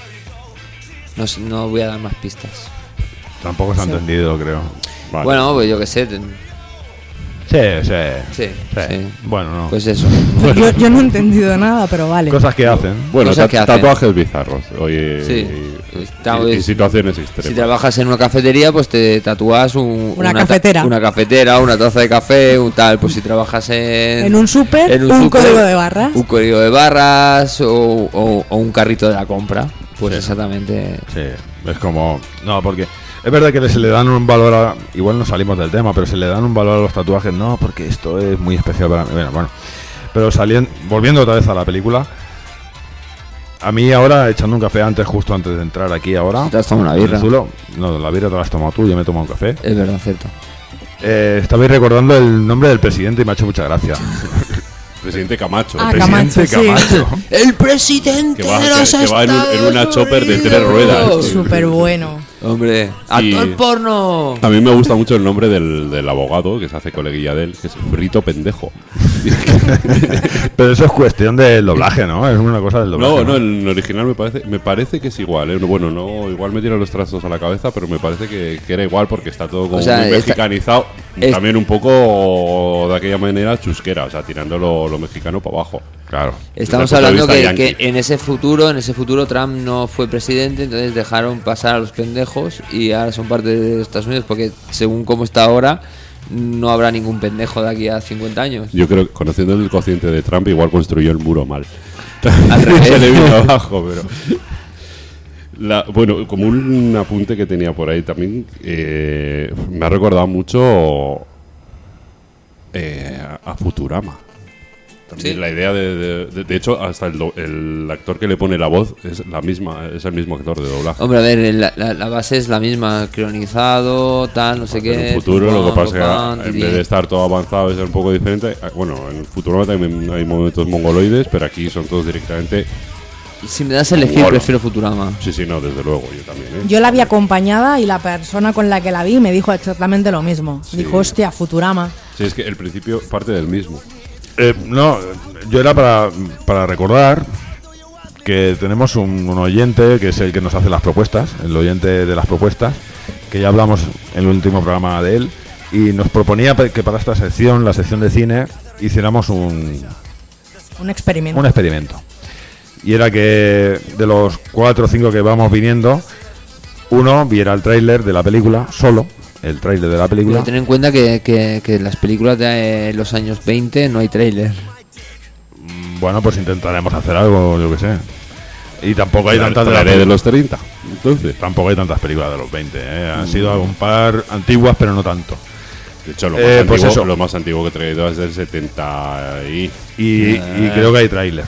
No voy a dar más pistas. Tampoco se ha entendido, creo. vale. Bueno, pues yo qué sé. Sí. Sí. Bueno, no. Pues eso. Yo no he entendido nada, pero vale. Cosas que hacen. Bueno, cosas que hacen. tatuajes bizarros. Oye, Sí. y situaciones Si extremas. trabajas en una cafetería, pues te tatúas Una cafetera. una cafetera, una taza de café, un tal. Pues si trabajas En un súper, un súper, código de barras. un código de barras o un carrito de la compra. Pues exactamente. Sí, es como... No, porque es verdad que se le dan un valor a... Igual no salimos del tema, pero se le dan un valor a los tatuajes. No, porque esto es muy especial para mí. Bueno. Pero volviendo otra vez a la película, a mí ahora, echando un café justo antes de entrar aquí ahora... Te has tomado una birra. en Zulo, no, la birra te la has tomado tú, yo me he tomado un café. Es verdad, cierto. Estabais recordando el nombre del presidente y me ha hecho mucha gracia. Presidente Camacho. Ah, Presidente Camacho, sí. Camacho. El presidente Que va, de los que va en Estados una chopper de 3 Unidos. ruedas. Súper bueno. Hombre, Y- actor porno. A mí me gusta mucho el nombre del abogado que se hace coleguilla de él, que es Frito Pendejo. Pero eso es cuestión del doblaje, ¿no? Es una cosa del doblaje. No, en original me parece que es igual. ¿eh? Bueno, no, igual me tiran los trastos a la cabeza, pero me parece que era igual porque está todo como O sea, muy esta- mexicanizado. es- También un poco de aquella manera chusquera, o sea, tirando lo mexicano para abajo. Claro. Estamos Desde el punto hablando de vista que yankee. en ese futuro Trump no fue presidente, entonces dejaron pasar a los pendejos y ahora son parte de Estados Unidos porque según cómo está ahora no habrá ningún pendejo de aquí a 50 años. Yo creo que conociendo el cociente de Trump, igual construyó el muro mal. Al revés. Se le vino abajo, pero. Bueno, como un apunte que tenía por ahí también, me ha recordado mucho a Futurama. También Sí. la idea de hecho, hasta el actor que le pone la voz es el mismo actor de doblaje. Hombre, a ver, la base es la misma, cronizado, tal, no sé En qué. el futuro lo que pasa pam, es que en vez de estar todo avanzado y ser un poco diferente, bueno, en el futuro también hay momentos mongoloides, pero aquí son todos directamente. Si me das a elegir, Mola. prefiero Futurama. Sí, no, desde luego, yo también. ¿eh? Yo la vi acompañada y la persona con la que la vi me dijo exactamente lo mismo. Sí. Dijo, hostia, Futurama. Sí, es que el principio parte del mismo. No, yo era para recordar que tenemos un oyente que es el que nos hace las propuestas, el oyente de las propuestas, que ya hablamos en el último programa de él, y nos proponía que para esta sección, la sección de cine, hiciéramos un experimento. experimento. Y era que de los 4 o 5 que vamos viniendo, uno viera el tráiler de la película, solo el tráiler de la película. Pero ten en cuenta que en las películas de los años 20 no hay tráiler. Bueno, pues intentaremos hacer algo, yo que sé. Y tampoco hay tantas de los 30. Entonces, Tampoco hay tantas películas de los 20, ¿eh? Han sido un par antiguas, pero no tanto. de hecho, Pues eso. lo más antiguo que he traído es del 70 Y creo que hay tráiler.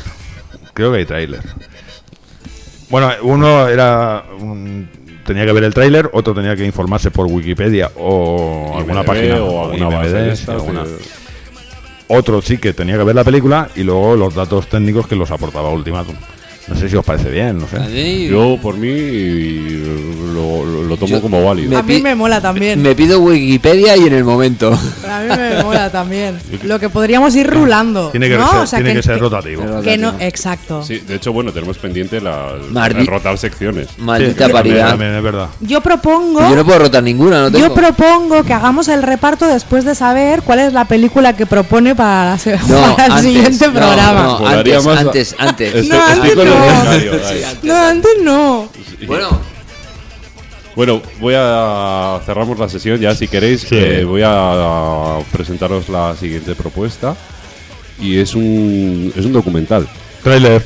Bueno, uno tenía que ver el tráiler, otro tenía que informarse por Wikipedia o alguna IMDb página o alguna IMDb, base de sí, estas, alguna. Otro sí que tenía que ver la película y luego los datos técnicos que los aportaba Ultimatum. No sé si os parece bien, no sé. A mí, Yo, por mí, lo tomo como válido. A mí me mola también. me pido Wikipedia y en el momento. A mí me mola también. Lo que podríamos ir rulando. Tiene que ¿no? ser, O sea, tiene que ser rotativo. que no, exacto. Sí, de hecho, bueno, tenemos pendiente Mardi- el rotar secciones. Maldita Sí, paridad. también, es verdad. Yo propongo. Yo no puedo rotar ninguna, no tengo. Yo propongo que hagamos el reparto después de saber cuál es la película que propone para, para el antes, siguiente no, programa. No, Molaría antes, más- antes, antes. Estoy, No, estoy antes con el no. becario, ahí. No, antes no. Bueno, Voy a cerramos la sesión ya, si queréis. Sí. Voy a presentaros la siguiente propuesta. Y es un documental. Trailer.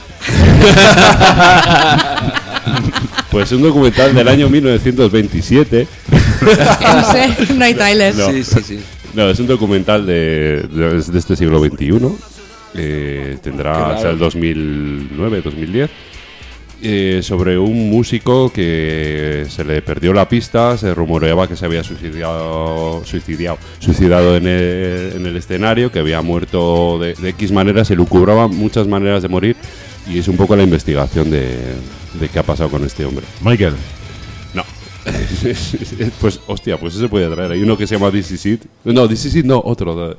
Pues un documental del año 1927. No sé, no hay trailers. No. sí. No, es un documental de este siglo XXI. Tendrá hasta el 2009, 2010. Sobre un músico que se le perdió la pista, se rumoreaba que se había suicidado en el escenario, que había muerto de X maneras, se lucubraban muchas maneras de morir, y es un poco la investigación de qué ha pasado con este hombre. Michael. No. Pues, hostia, pues eso se puede traer. Hay uno que se llama This Is It. No, This Is It no, otro.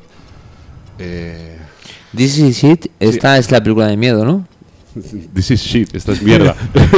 This Is It, esta es la película de miedo, ¿no? This is shit, esta es mierda.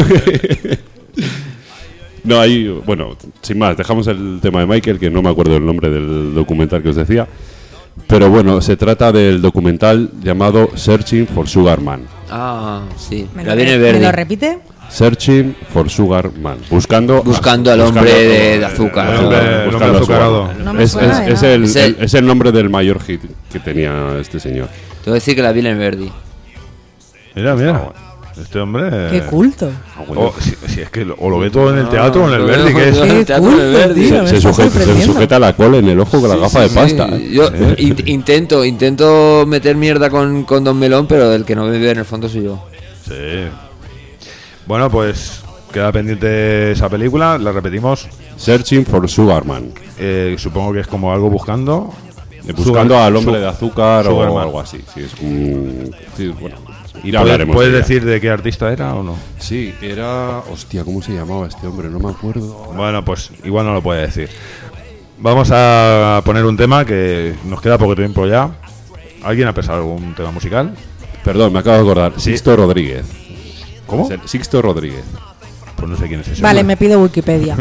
No, ahí, bueno, sin más, dejamos el tema de Michael, que no me acuerdo el nombre del documental que os decía. Pero bueno, se trata del documental llamado Searching for Sugar Man. Ah, sí. ¿Me La lo, viene ¿Me verde. lo repite? Searching for Sugar Man. Buscando Al hombre de azúcar. El hombre buscando a azucarado. Sugar Man. No me suena de es nada. es el nombre del mayor hit que tenía este señor. Te voy a decir que la vi en Verdi. Mira. Este hombre. Qué culto. Si es que o lo ve todo en el teatro o en el Verdi, que es. Qué Teatro en el culto, Verdi. tío, me Se está sujeta, sorprendiendo. la cola en el ojo con la gafa de pasta. ¿eh? Yo intento meter mierda con Don Melón, pero el que no me ve en el fondo soy yo. Sí. Bueno, pues queda pendiente esa película, la repetimos. Searching for Sugar Man. Supongo que es como algo buscando. Buscando al hombre de azúcar o Sugarman. algo así. Sí, es un. Sí, bueno. ¿Y Ya hablaremos puedes de ella. decir de qué artista era o no? Sí, era. Hostia, ¿cómo se llamaba este hombre? No me acuerdo. Bueno, pues igual no lo puede decir. Vamos a poner un tema que nos queda poco tiempo ya. ¿Alguien ha pensado algún tema musical? Perdón, me acabo de acordar. Sí. Sixto Rodríguez. ¿Cómo? Sixto Rodríguez. Pues no sé quién es ese. Vale, hombre. me pido Wikipedia.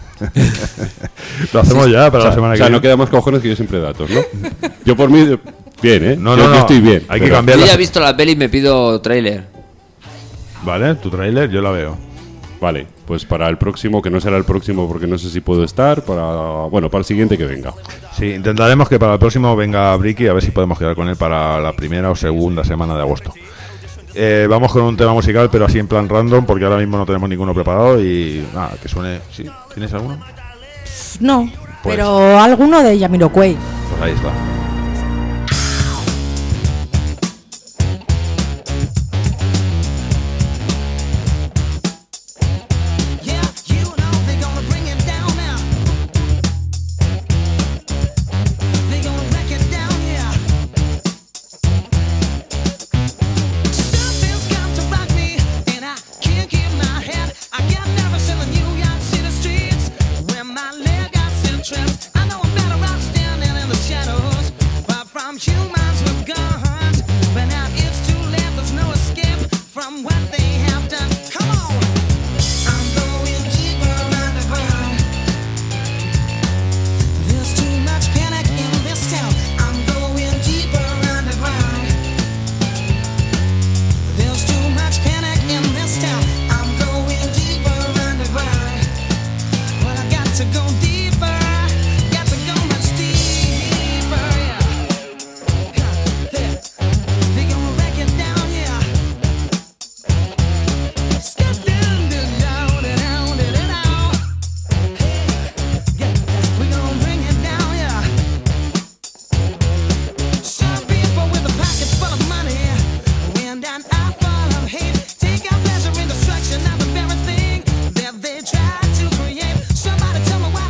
Lo hacemos ya para la semana O que sea, viene. no queda más cojones que yo siempre datos, ¿no? Yo por mí, bien, ¿eh? No, yo estoy bien. Hay que pero- cambiar Yo la- ya he visto la peli y me pido tráiler. Vale, tu tráiler yo la veo. Vale, pues para el próximo, que no será el próximo porque no sé si puedo estar, para el siguiente que venga. Sí, intentaremos que para el próximo venga Bricky, a ver si podemos quedar con él para la primera o segunda semana de agosto. Vamos con un tema musical, pero así en plan random, porque ahora mismo no tenemos ninguno preparado y nada, que suene. ¿Sí? ¿Tienes alguno? No, Pues- pero alguno de Jamiroquai. Pues ahí está. Yeah, you know they're gonna bring it down now. They're gonna wreck it down, yeah. Something's got to rock me, and I can't keep my head. I get nervous in the New York City streets when my leg got interest. I know I'm better off standing in the shadows, far from humans with guns. But now it's too late, there's no escape from what they have done. Come on! I'm going deeper underground. There's too much panic in this town. I'm going deeper underground. There's too much panic in this town. I'm going deeper underground. Well, I got to go deeper. Got to go much deeper. Yeah. They gonna wreck it down, yeah. Step down, down, down, down, down. Yeah, we gon' bring it down, yeah. Some people with a pocket full of money, wind and eye full of hate, take out pleasure in destruction of the very thing that they try to create. Somebody tell me why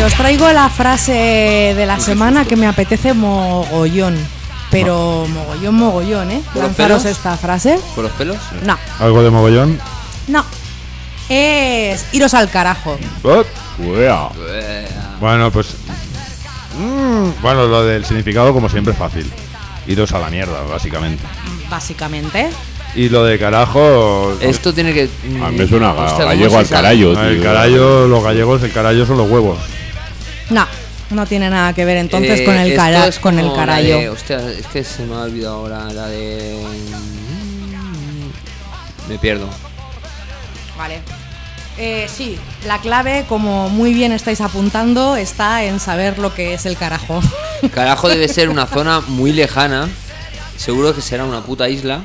os traigo la frase de la semana que me apetece mogollón. Pero mogollón, ¿eh? ¿Por los Lanzaros pelos? esta frase. ¿Por los pelos? No, ¿Algo de mogollón? no. Es iros al carajo. Oh, Uea. Bueno, pues... bueno, lo del significado, como siempre, es fácil. Iros a la mierda, básicamente. Básicamente. Y lo de carajo... Esto tiene que... A mí me suena Hostia, ¿cómo gallego se al sabe? carallo, El tío. carallo, los gallegos, el carallo son los huevos. No tiene nada que ver entonces con el esto es con el como la carallo. de- hostia, es que se me ha olvidado ahora la de... Me pierdo. Vale. Sí, la clave, como muy bien estáis apuntando, está en saber lo que es el carajo. Carajo debe ser una zona muy lejana. Seguro que será una puta isla.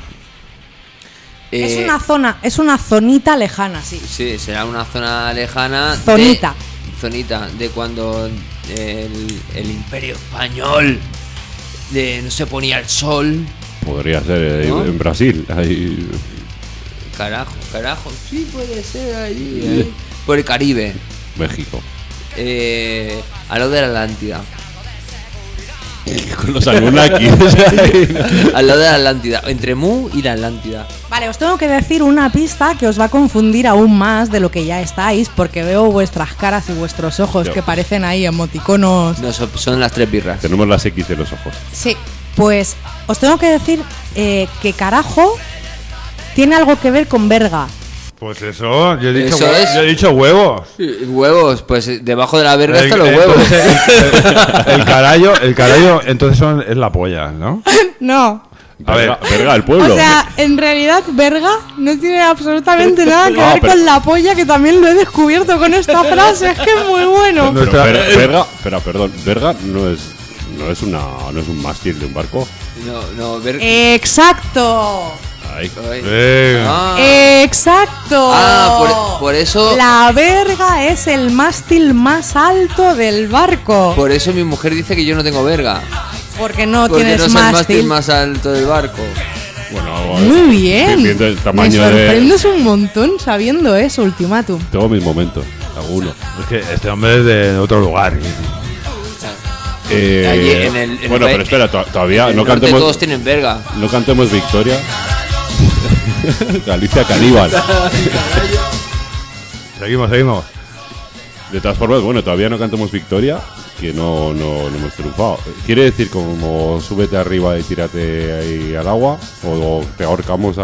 Es una zonita lejana, sí. Sí, será una zona lejana. Zonita. Zonita de cuando el Imperio Español no se ponía el sol. Podría ser ¿No? en Brasil. Ahí, Carajo. Sí, puede ser allí. Por el Caribe. México. A lo de la Atlántida. Con los Anunnakis. Al lado de la Atlántida. Entre Mu y la Atlántida. Vale, os tengo que decir una pista que os va a confundir aún más de lo que ya estáis, porque veo vuestras caras y vuestros ojos Ya. que parecen ahí emoticonos. No, son las 3 birras. Tenemos las X en los ojos. Sí, pues os tengo que decir que carajo tiene algo que ver con verga. Pues eso, yo he dicho, Eso es. yo he dicho huevos. Huevos, pues debajo de la verga están los huevos. El carallo, entonces es la polla, ¿no? No. A ver. Verga del pueblo. O sea, en realidad, verga no tiene absolutamente nada que No, ver pero- con la polla, que también lo he descubierto con esta frase. Es que es muy bueno. No. Pero nuestra- verga, perdón, verga no es un mástil de un barco. No, verga. Exacto. Ahí. Ah. Exacto. Por eso. La verga es el mástil más alto del barco. Por eso mi mujer dice que yo no tengo verga. Porque no Porque tienes no es el mástil mástil. más alto del barco. Bueno, Muy bien. viendo el Me tamaño de. sorprendes un montón sabiendo eso, Ultimátum. Tengo mis momentos, alguno. Es que este hombre es de otro lugar. Allí en el bueno, país- pero espera, todavía En el no norte cantemos, todos tienen verga. no cantemos Victoria. Galicia Caníbal. Seguimos. De todas formas, bueno, todavía no cantemos Victoria, que no hemos triunfado. ¿Quiere decir como súbete arriba y tírate ahí al agua? ¿O te ahorcamos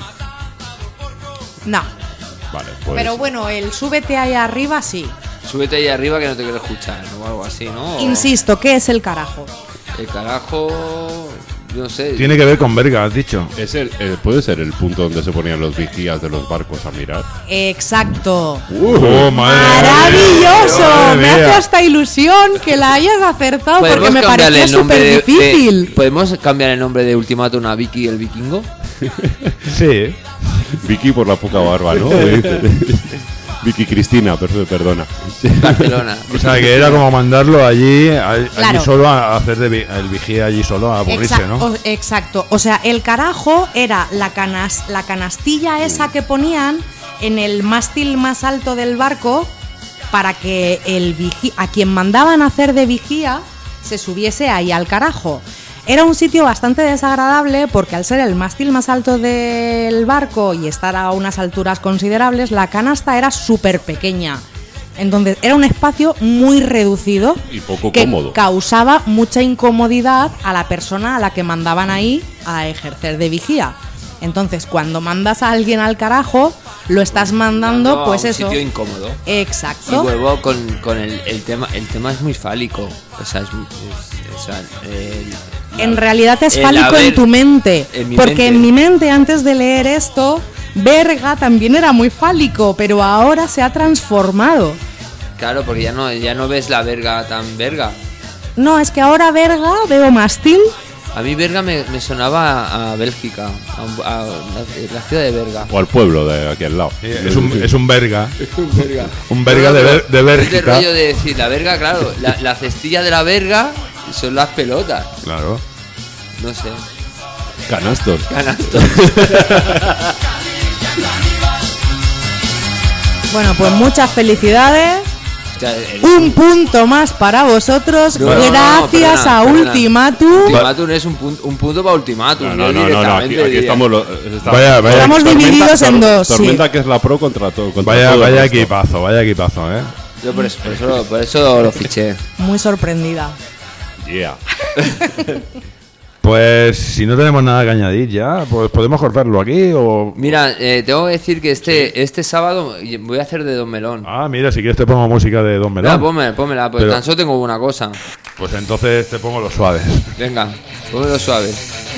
No. Vale, pues... Pero bueno, el súbete ahí arriba sí. Súbete ahí arriba que no te quiero escuchar o algo así, ¿no? Insisto, ¿qué es el carajo? El carajo. No sé. Tiene que ver con verga, has dicho. Es puede ser el punto donde se ponían los vigías de los barcos a mirar. Exacto. Oh, ¡Maravilloso! Madre Me hace mía. hasta ilusión que la hayas acertado porque me parecía súper difícil. ¿Podemos cambiar el nombre de Ultimátum a Vicky el Vikingo? Sí. Vicky por la poca barba, ¿no? Vicky Cristina, perdona. Barcelona. O sea, que era como mandarlo allí Claro. solo a hacer el vigía allí solo a aburrirse, ¿no? Exacto. O sea, el carajo era la canastilla esa que ponían en el mástil más alto del barco para que a quien mandaban a hacer de vigía se subiese ahí al carajo. Era un sitio bastante desagradable porque al ser el mástil más alto del barco y estar a unas alturas considerables, la canasta era súper pequeña. Entonces era un espacio muy reducido Y poco que cómodo. causaba mucha incomodidad a la persona a la que mandaban ahí a ejercer de vigía. Entonces, cuando mandas a alguien al carajo, lo estás mandando, No, pues a un eso. sitio incómodo. Y Exacto. vuelvo con el tema. El tema es muy fálico. O sea, En realidad es el fálico haber- en tu mente. en mi Porque mente. en mi mente, antes de leer esto, verga también era muy fálico, pero ahora se ha transformado. Claro, porque ya no ves la verga tan verga. No, es que ahora verga veo mástil. A mí verga me sonaba a Bélgica, a la ciudad de Berga. O al pueblo de aquí al lado. Es un verga. Verga. Un verga de Es de Bélgica. rollo de decir, la verga, claro, la cestilla de la verga son las pelotas. Claro. No sé. Canastos. Canastos. Bueno, pues muchas felicidades. Hostia, Un punto más para vosotros, gracias a perdona. Ultimatum. Ultimatum es un punto para Ultimatum. No, yo aquí directamente diría. estamos Vaya. Estamos divididos en dos, sí. Tormenta, que es la pro contra todo. Vaya equipazo, ¿eh? Yo por eso lo fiché. Muy sorprendida. Yeah. Pues si no tenemos nada que añadir ya, pues podemos cortarlo aquí o... Mira, tengo que decir que este sábado voy a hacer de Don Melón. Ah, mira, si quieres te pongo música de Don Melón. Pónmela, pues Pero- tan solo tengo una cosa. Pues entonces te pongo los suaves. Venga, pónmelo suave.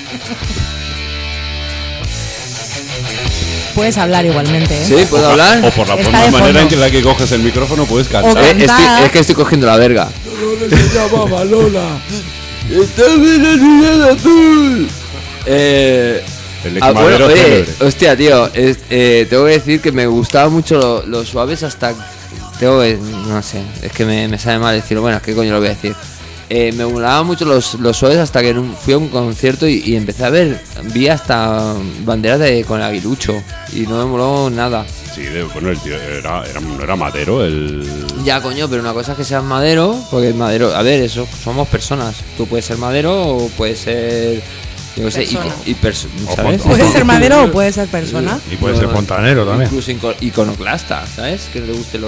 Puedes hablar igualmente, ¿eh? ¿Sí? ¿Puedo hablar? O por la Está forma de manera fondo. en la que coges el micrófono puedes O cantar. que- Es que estoy cogiendo la verga. Se llamaba Lola. Está en el nivel azul. El Bueno, equimadero oye, célebre. hostia, tío, tengo que decir que me gustaban mucho los suaves hasta... no sé, es que me sabe mal decirlo. Bueno, ¿qué coño lo voy a decir? Me molaban mucho los suaves hasta que fui a un concierto y empecé a vi hasta banderas con el aguilucho y no me moló nada. Sí, bueno, el tío no era Madero, el... Ya, coño, pero una cosa es que seas madero, porque el madero, a ver, eso, somos personas. Tú puedes ser madero o puedes ser, yo qué sé, ¿sabes? Puede ser madero o puede ser persona. Y puede ser fontanero también. Incluso iconoclasta, ¿sabes? Que te guste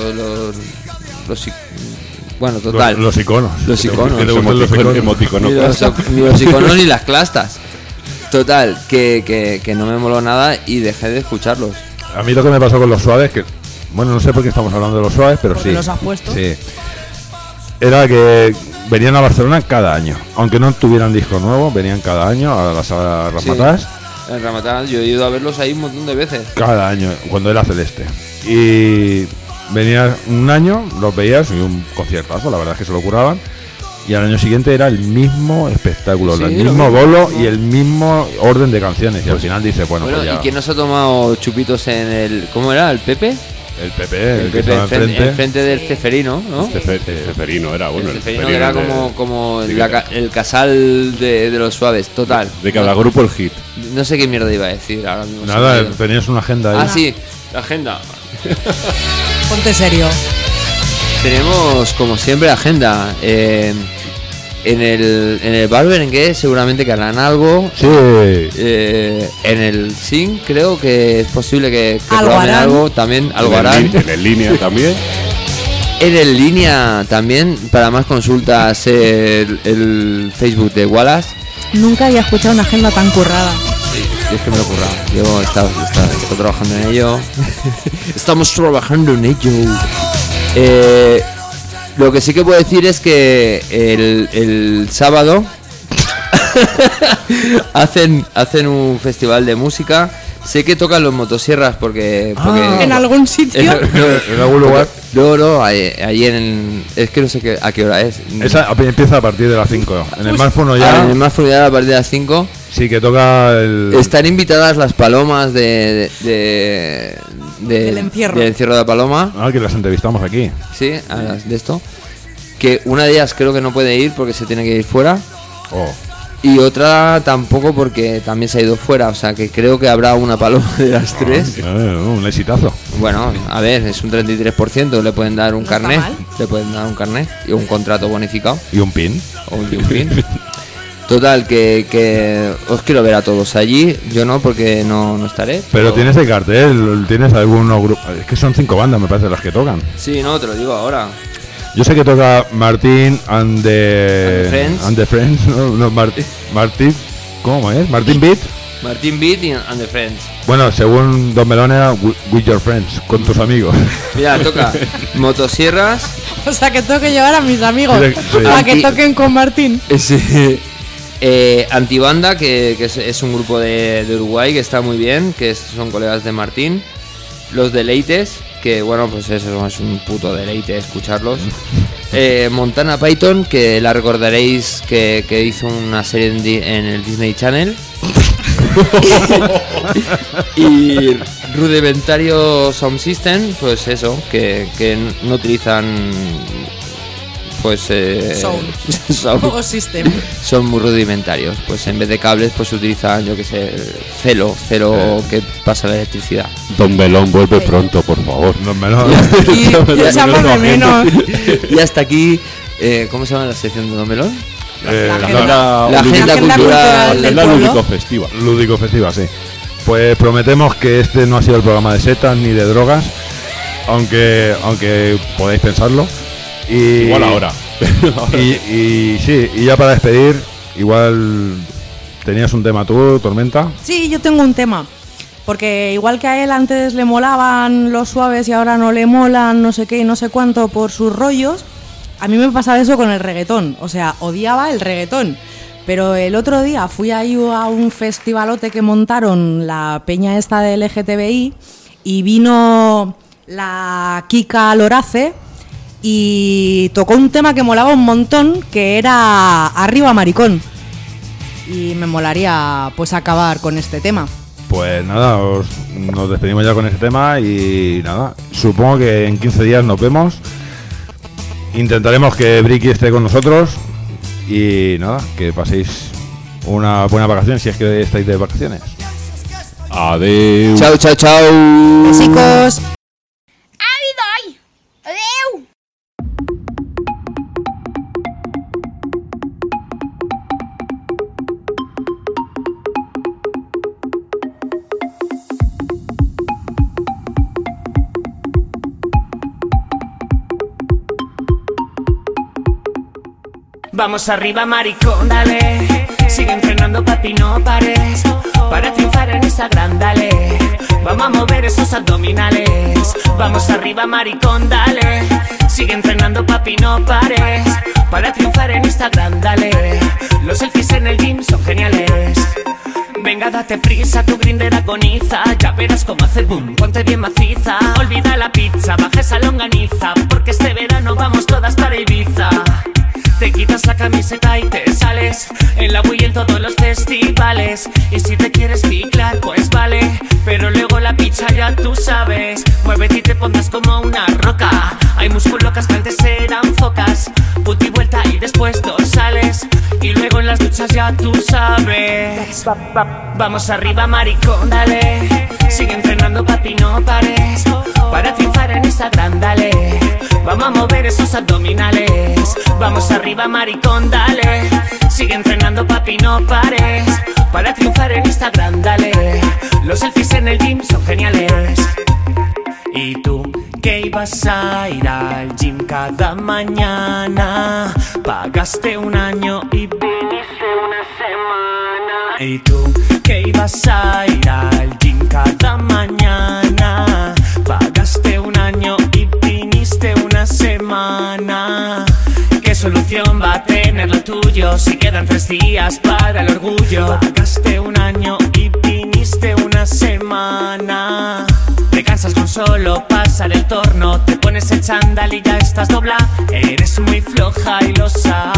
bueno, total. Los iconos. Los iconos. Que te gusten los iconos. Ni los iconos ni las clastas. Total, que no me moló nada y dejé de escucharlos. A mí lo que me pasó con los suaves, que... Bueno, no sé por qué estamos hablando de los suaves, pero Porque sí. los has puesto. Sí. Era que venían a Barcelona cada año. Aunque no tuvieran disco nuevo, venían cada año a la sala Ramatás. En Ramatán yo he ido a verlos ahí un montón de veces. Cada año, cuando era Celeste. Y venías un año, los veías y un conciertazo, la verdad es que se lo curaban. Y al año siguiente era el mismo espectáculo, Sí, el lo mismo mismo. bolo y el mismo orden de canciones. Y al final dice, bueno, Bueno, pues ya. ¿y quién nos ha tomado chupitos en el... ¿Cómo era? ¿El Pepe? El PP, el que Pepe estaba enfrente. enfrente del Ceferino, ¿no? Ceferino era, bueno, el el Ceferino que era como de- el casal de los suaves, total. de cada grupo el hit. No sé qué mierda iba a decir ahora mismo. Nada, se me ha ido. tenías una agenda ahí. Ah, sí, la agenda. Ponte serio. Tenemos, como siempre, agenda. En el Bar Berenguer seguramente que harán algo. Sí. En el SIN creo que es posible que Algo programen harán. algo. También algo En harán. el línea también. En el línea también, para más consultas, el Facebook de Wallace. Nunca había escuchado una agenda tan currada. Y es que me lo he currado. Yo he estado trabajando en ello. Estamos trabajando en ello. Lo que sí que puedo decir es que el sábado hacen un festival de música. Sé que tocan los motosierras porque ¿En algún sitio? En algún lugar. No, ahí es que no sé a qué hora es. Esa empieza a partir de las 5. En el Marfuno En ya el más fluidal a partir de las 5. sí que toca el... Están invitadas las palomas del encierro. del encierro de la paloma. Ah, que las entrevistamos aquí. Sí, a las de esto. Que una de ellas creo que no puede ir porque se tiene que ir fuera. Oh. Y otra tampoco porque también se ha ido fuera. O sea que creo que habrá una paloma de las tres. Un exitazo. Bueno, a ver, es un 33%. Le pueden dar un No está carnet. mal. Le pueden dar un carnet y un contrato bonificado. Y un pin. O un pin. Total, que os quiero ver a todos allí. Yo no, porque no estaré. Pero tienes el cartel, tienes algunos grupos... Es que son 5 bandas, me parece, las que tocan. Sí, no, te lo digo ahora. Yo sé que toca Martín and the Friends. And the Friends. No, Martín... ¿Cómo es? Martín Beat. Martín Beat y and the Friends. Bueno, según Don Melón era with your friends, con tus amigos. Mira, toca motosierras. O sea, que tengo que llevar a mis amigos Sí, sí. para que toquen con Martín. Sí. Antibanda, que es un grupo de Uruguay que está muy bien, que son colegas de Martín. Los Deleites, que bueno, pues eso es un puto deleite escucharlos. Montana Python, que la recordaréis que hizo una serie en el Disney Channel. Y Rudimentario Sound System, pues eso, que no utilizan pues Sound. O System. son muy rudimentarios. Pues en vez de cables, pues utilizan, yo que sé, celo que pasa la electricidad. Don Melón, vuelve pronto, por favor. Don Melón. Y echamos de menos. Y hasta aquí, ¿cómo se llama la sección de Don Melón? La agenda agenda cultural del la pueblo. lúdico festiva. Lúdico festiva, sí. Pues prometemos que este no ha sido el programa de setas ni de drogas, aunque podáis pensarlo. Y, Igual ahora. y sí, y ya para despedir, igual tenías un tema tú, Tormenta. Sí, yo tengo un tema. Porque igual que a él antes le molaban los suaves y ahora no le molan no sé qué y no sé cuánto por sus rollos, a mí me pasaba eso con el reggaetón. O sea, odiaba el reggaetón. Pero el otro día fui ahí a un festivalote que montaron la peña esta de LGTBI y vino la Kika Lorace y tocó un tema que molaba un montón, que era Arriba Maricón. Y me molaría pues acabar con este tema. Pues nada, nos despedimos ya con este tema y nada, supongo que en 15 días nos vemos. Intentaremos que Bricky esté con nosotros y nada, que paséis una buena vacación si es que estáis de vacaciones. Adeu. Chao, chao, chao. Besicos. Adeu! Vamos arriba, maricón, dale. Sigue entrenando, papi, no pares. Para triunfar en Instagram, dale. Vamos a mover esos abdominales. Vamos arriba, maricón, dale. Sigue entrenando, papi, no pares. Para triunfar en Instagram, dale. Los selfies en el gym son geniales. Venga, date prisa, tu Grindr agoniza. Ya verás cómo hace boom, ponte bien maciza. Olvida la pizza, baja esa longaniza, porque este verano vamos todas para Ibiza. Te quitas la camiseta y te sales en la Wii y en todos los festivales. Y si te quieres ciclar, pues vale, pero luego la picha ya tú sabes. Muévete y te pondrás como una roca. Hay musculocas que antes eran focas. Puti vuelta y después dorsales. Y luego en las duchas ya tú sabes. Vamos arriba, maricón, dale. Sigue entrenando, papi, no pares. Para triunfar en Instagram, dale. Vamos a mover esos abdominales. Vamos arriba, maricón, dale. Sigue entrenando, papi, no pares. Para triunfar en Instagram, dale. Los selfies en el gym son geniales. ¿Y tú que ibas a ir al gym cada mañana? Pagaste un año y viniste una semana. ¿Y tú que ibas a ir al gym cada mañana? Pagaste un año y viniste una semana. ¿Qué solución va a tener lo tuyo si quedan 3 días para el orgullo? Pagaste un año y viniste una semana. Te cansas con solo pasar el torno. Te pones el chándal y ya estás dobla. Eres muy floja y lo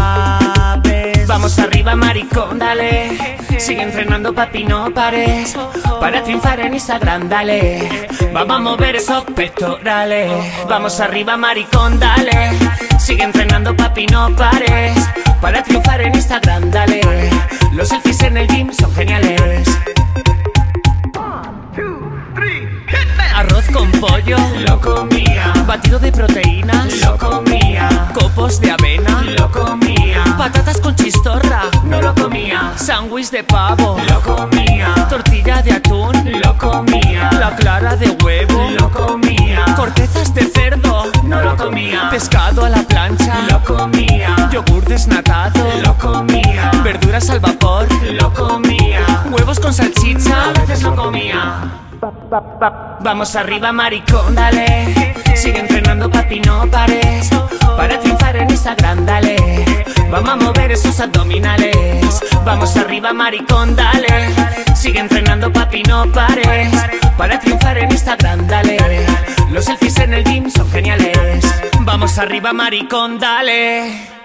sabes. Vamos arriba, maricón, dale. Sigue entrenando, papi, no pares. Para triunfar en Instagram, dale. Vamos a mover esos pectorales. Vamos arriba, maricón, dale. Sigue entrenando, papi, no pares. Para triunfar en Instagram, dale. Los selfies en el gym son geniales. Arroz con pollo, lo comía. Batido de proteínas, lo comía. Copos de avena, lo comía. Patatas con chistorra, no lo comía. Sándwich de pavo, lo comía. Tortilla de atún, lo comía. La clara de huevo, lo comía. Cortezas de cerdo, no lo comía. Pescado a la plancha, lo comía. Yogur desnatado, lo comía. Verduras al vapor, lo comía. Huevos con salchicha, a veces lo comía. Vamos arriba, maricón, dale. Sigue entrenando, papi, no pares. Para triunfar en Instagram, dale. Vamos a mover esos abdominales. Vamos arriba, maricón, dale. Sigue entrenando, papi, no pares. Para triunfar en Instagram, dale. Los selfies en el gym son geniales. Vamos arriba, maricón, dale.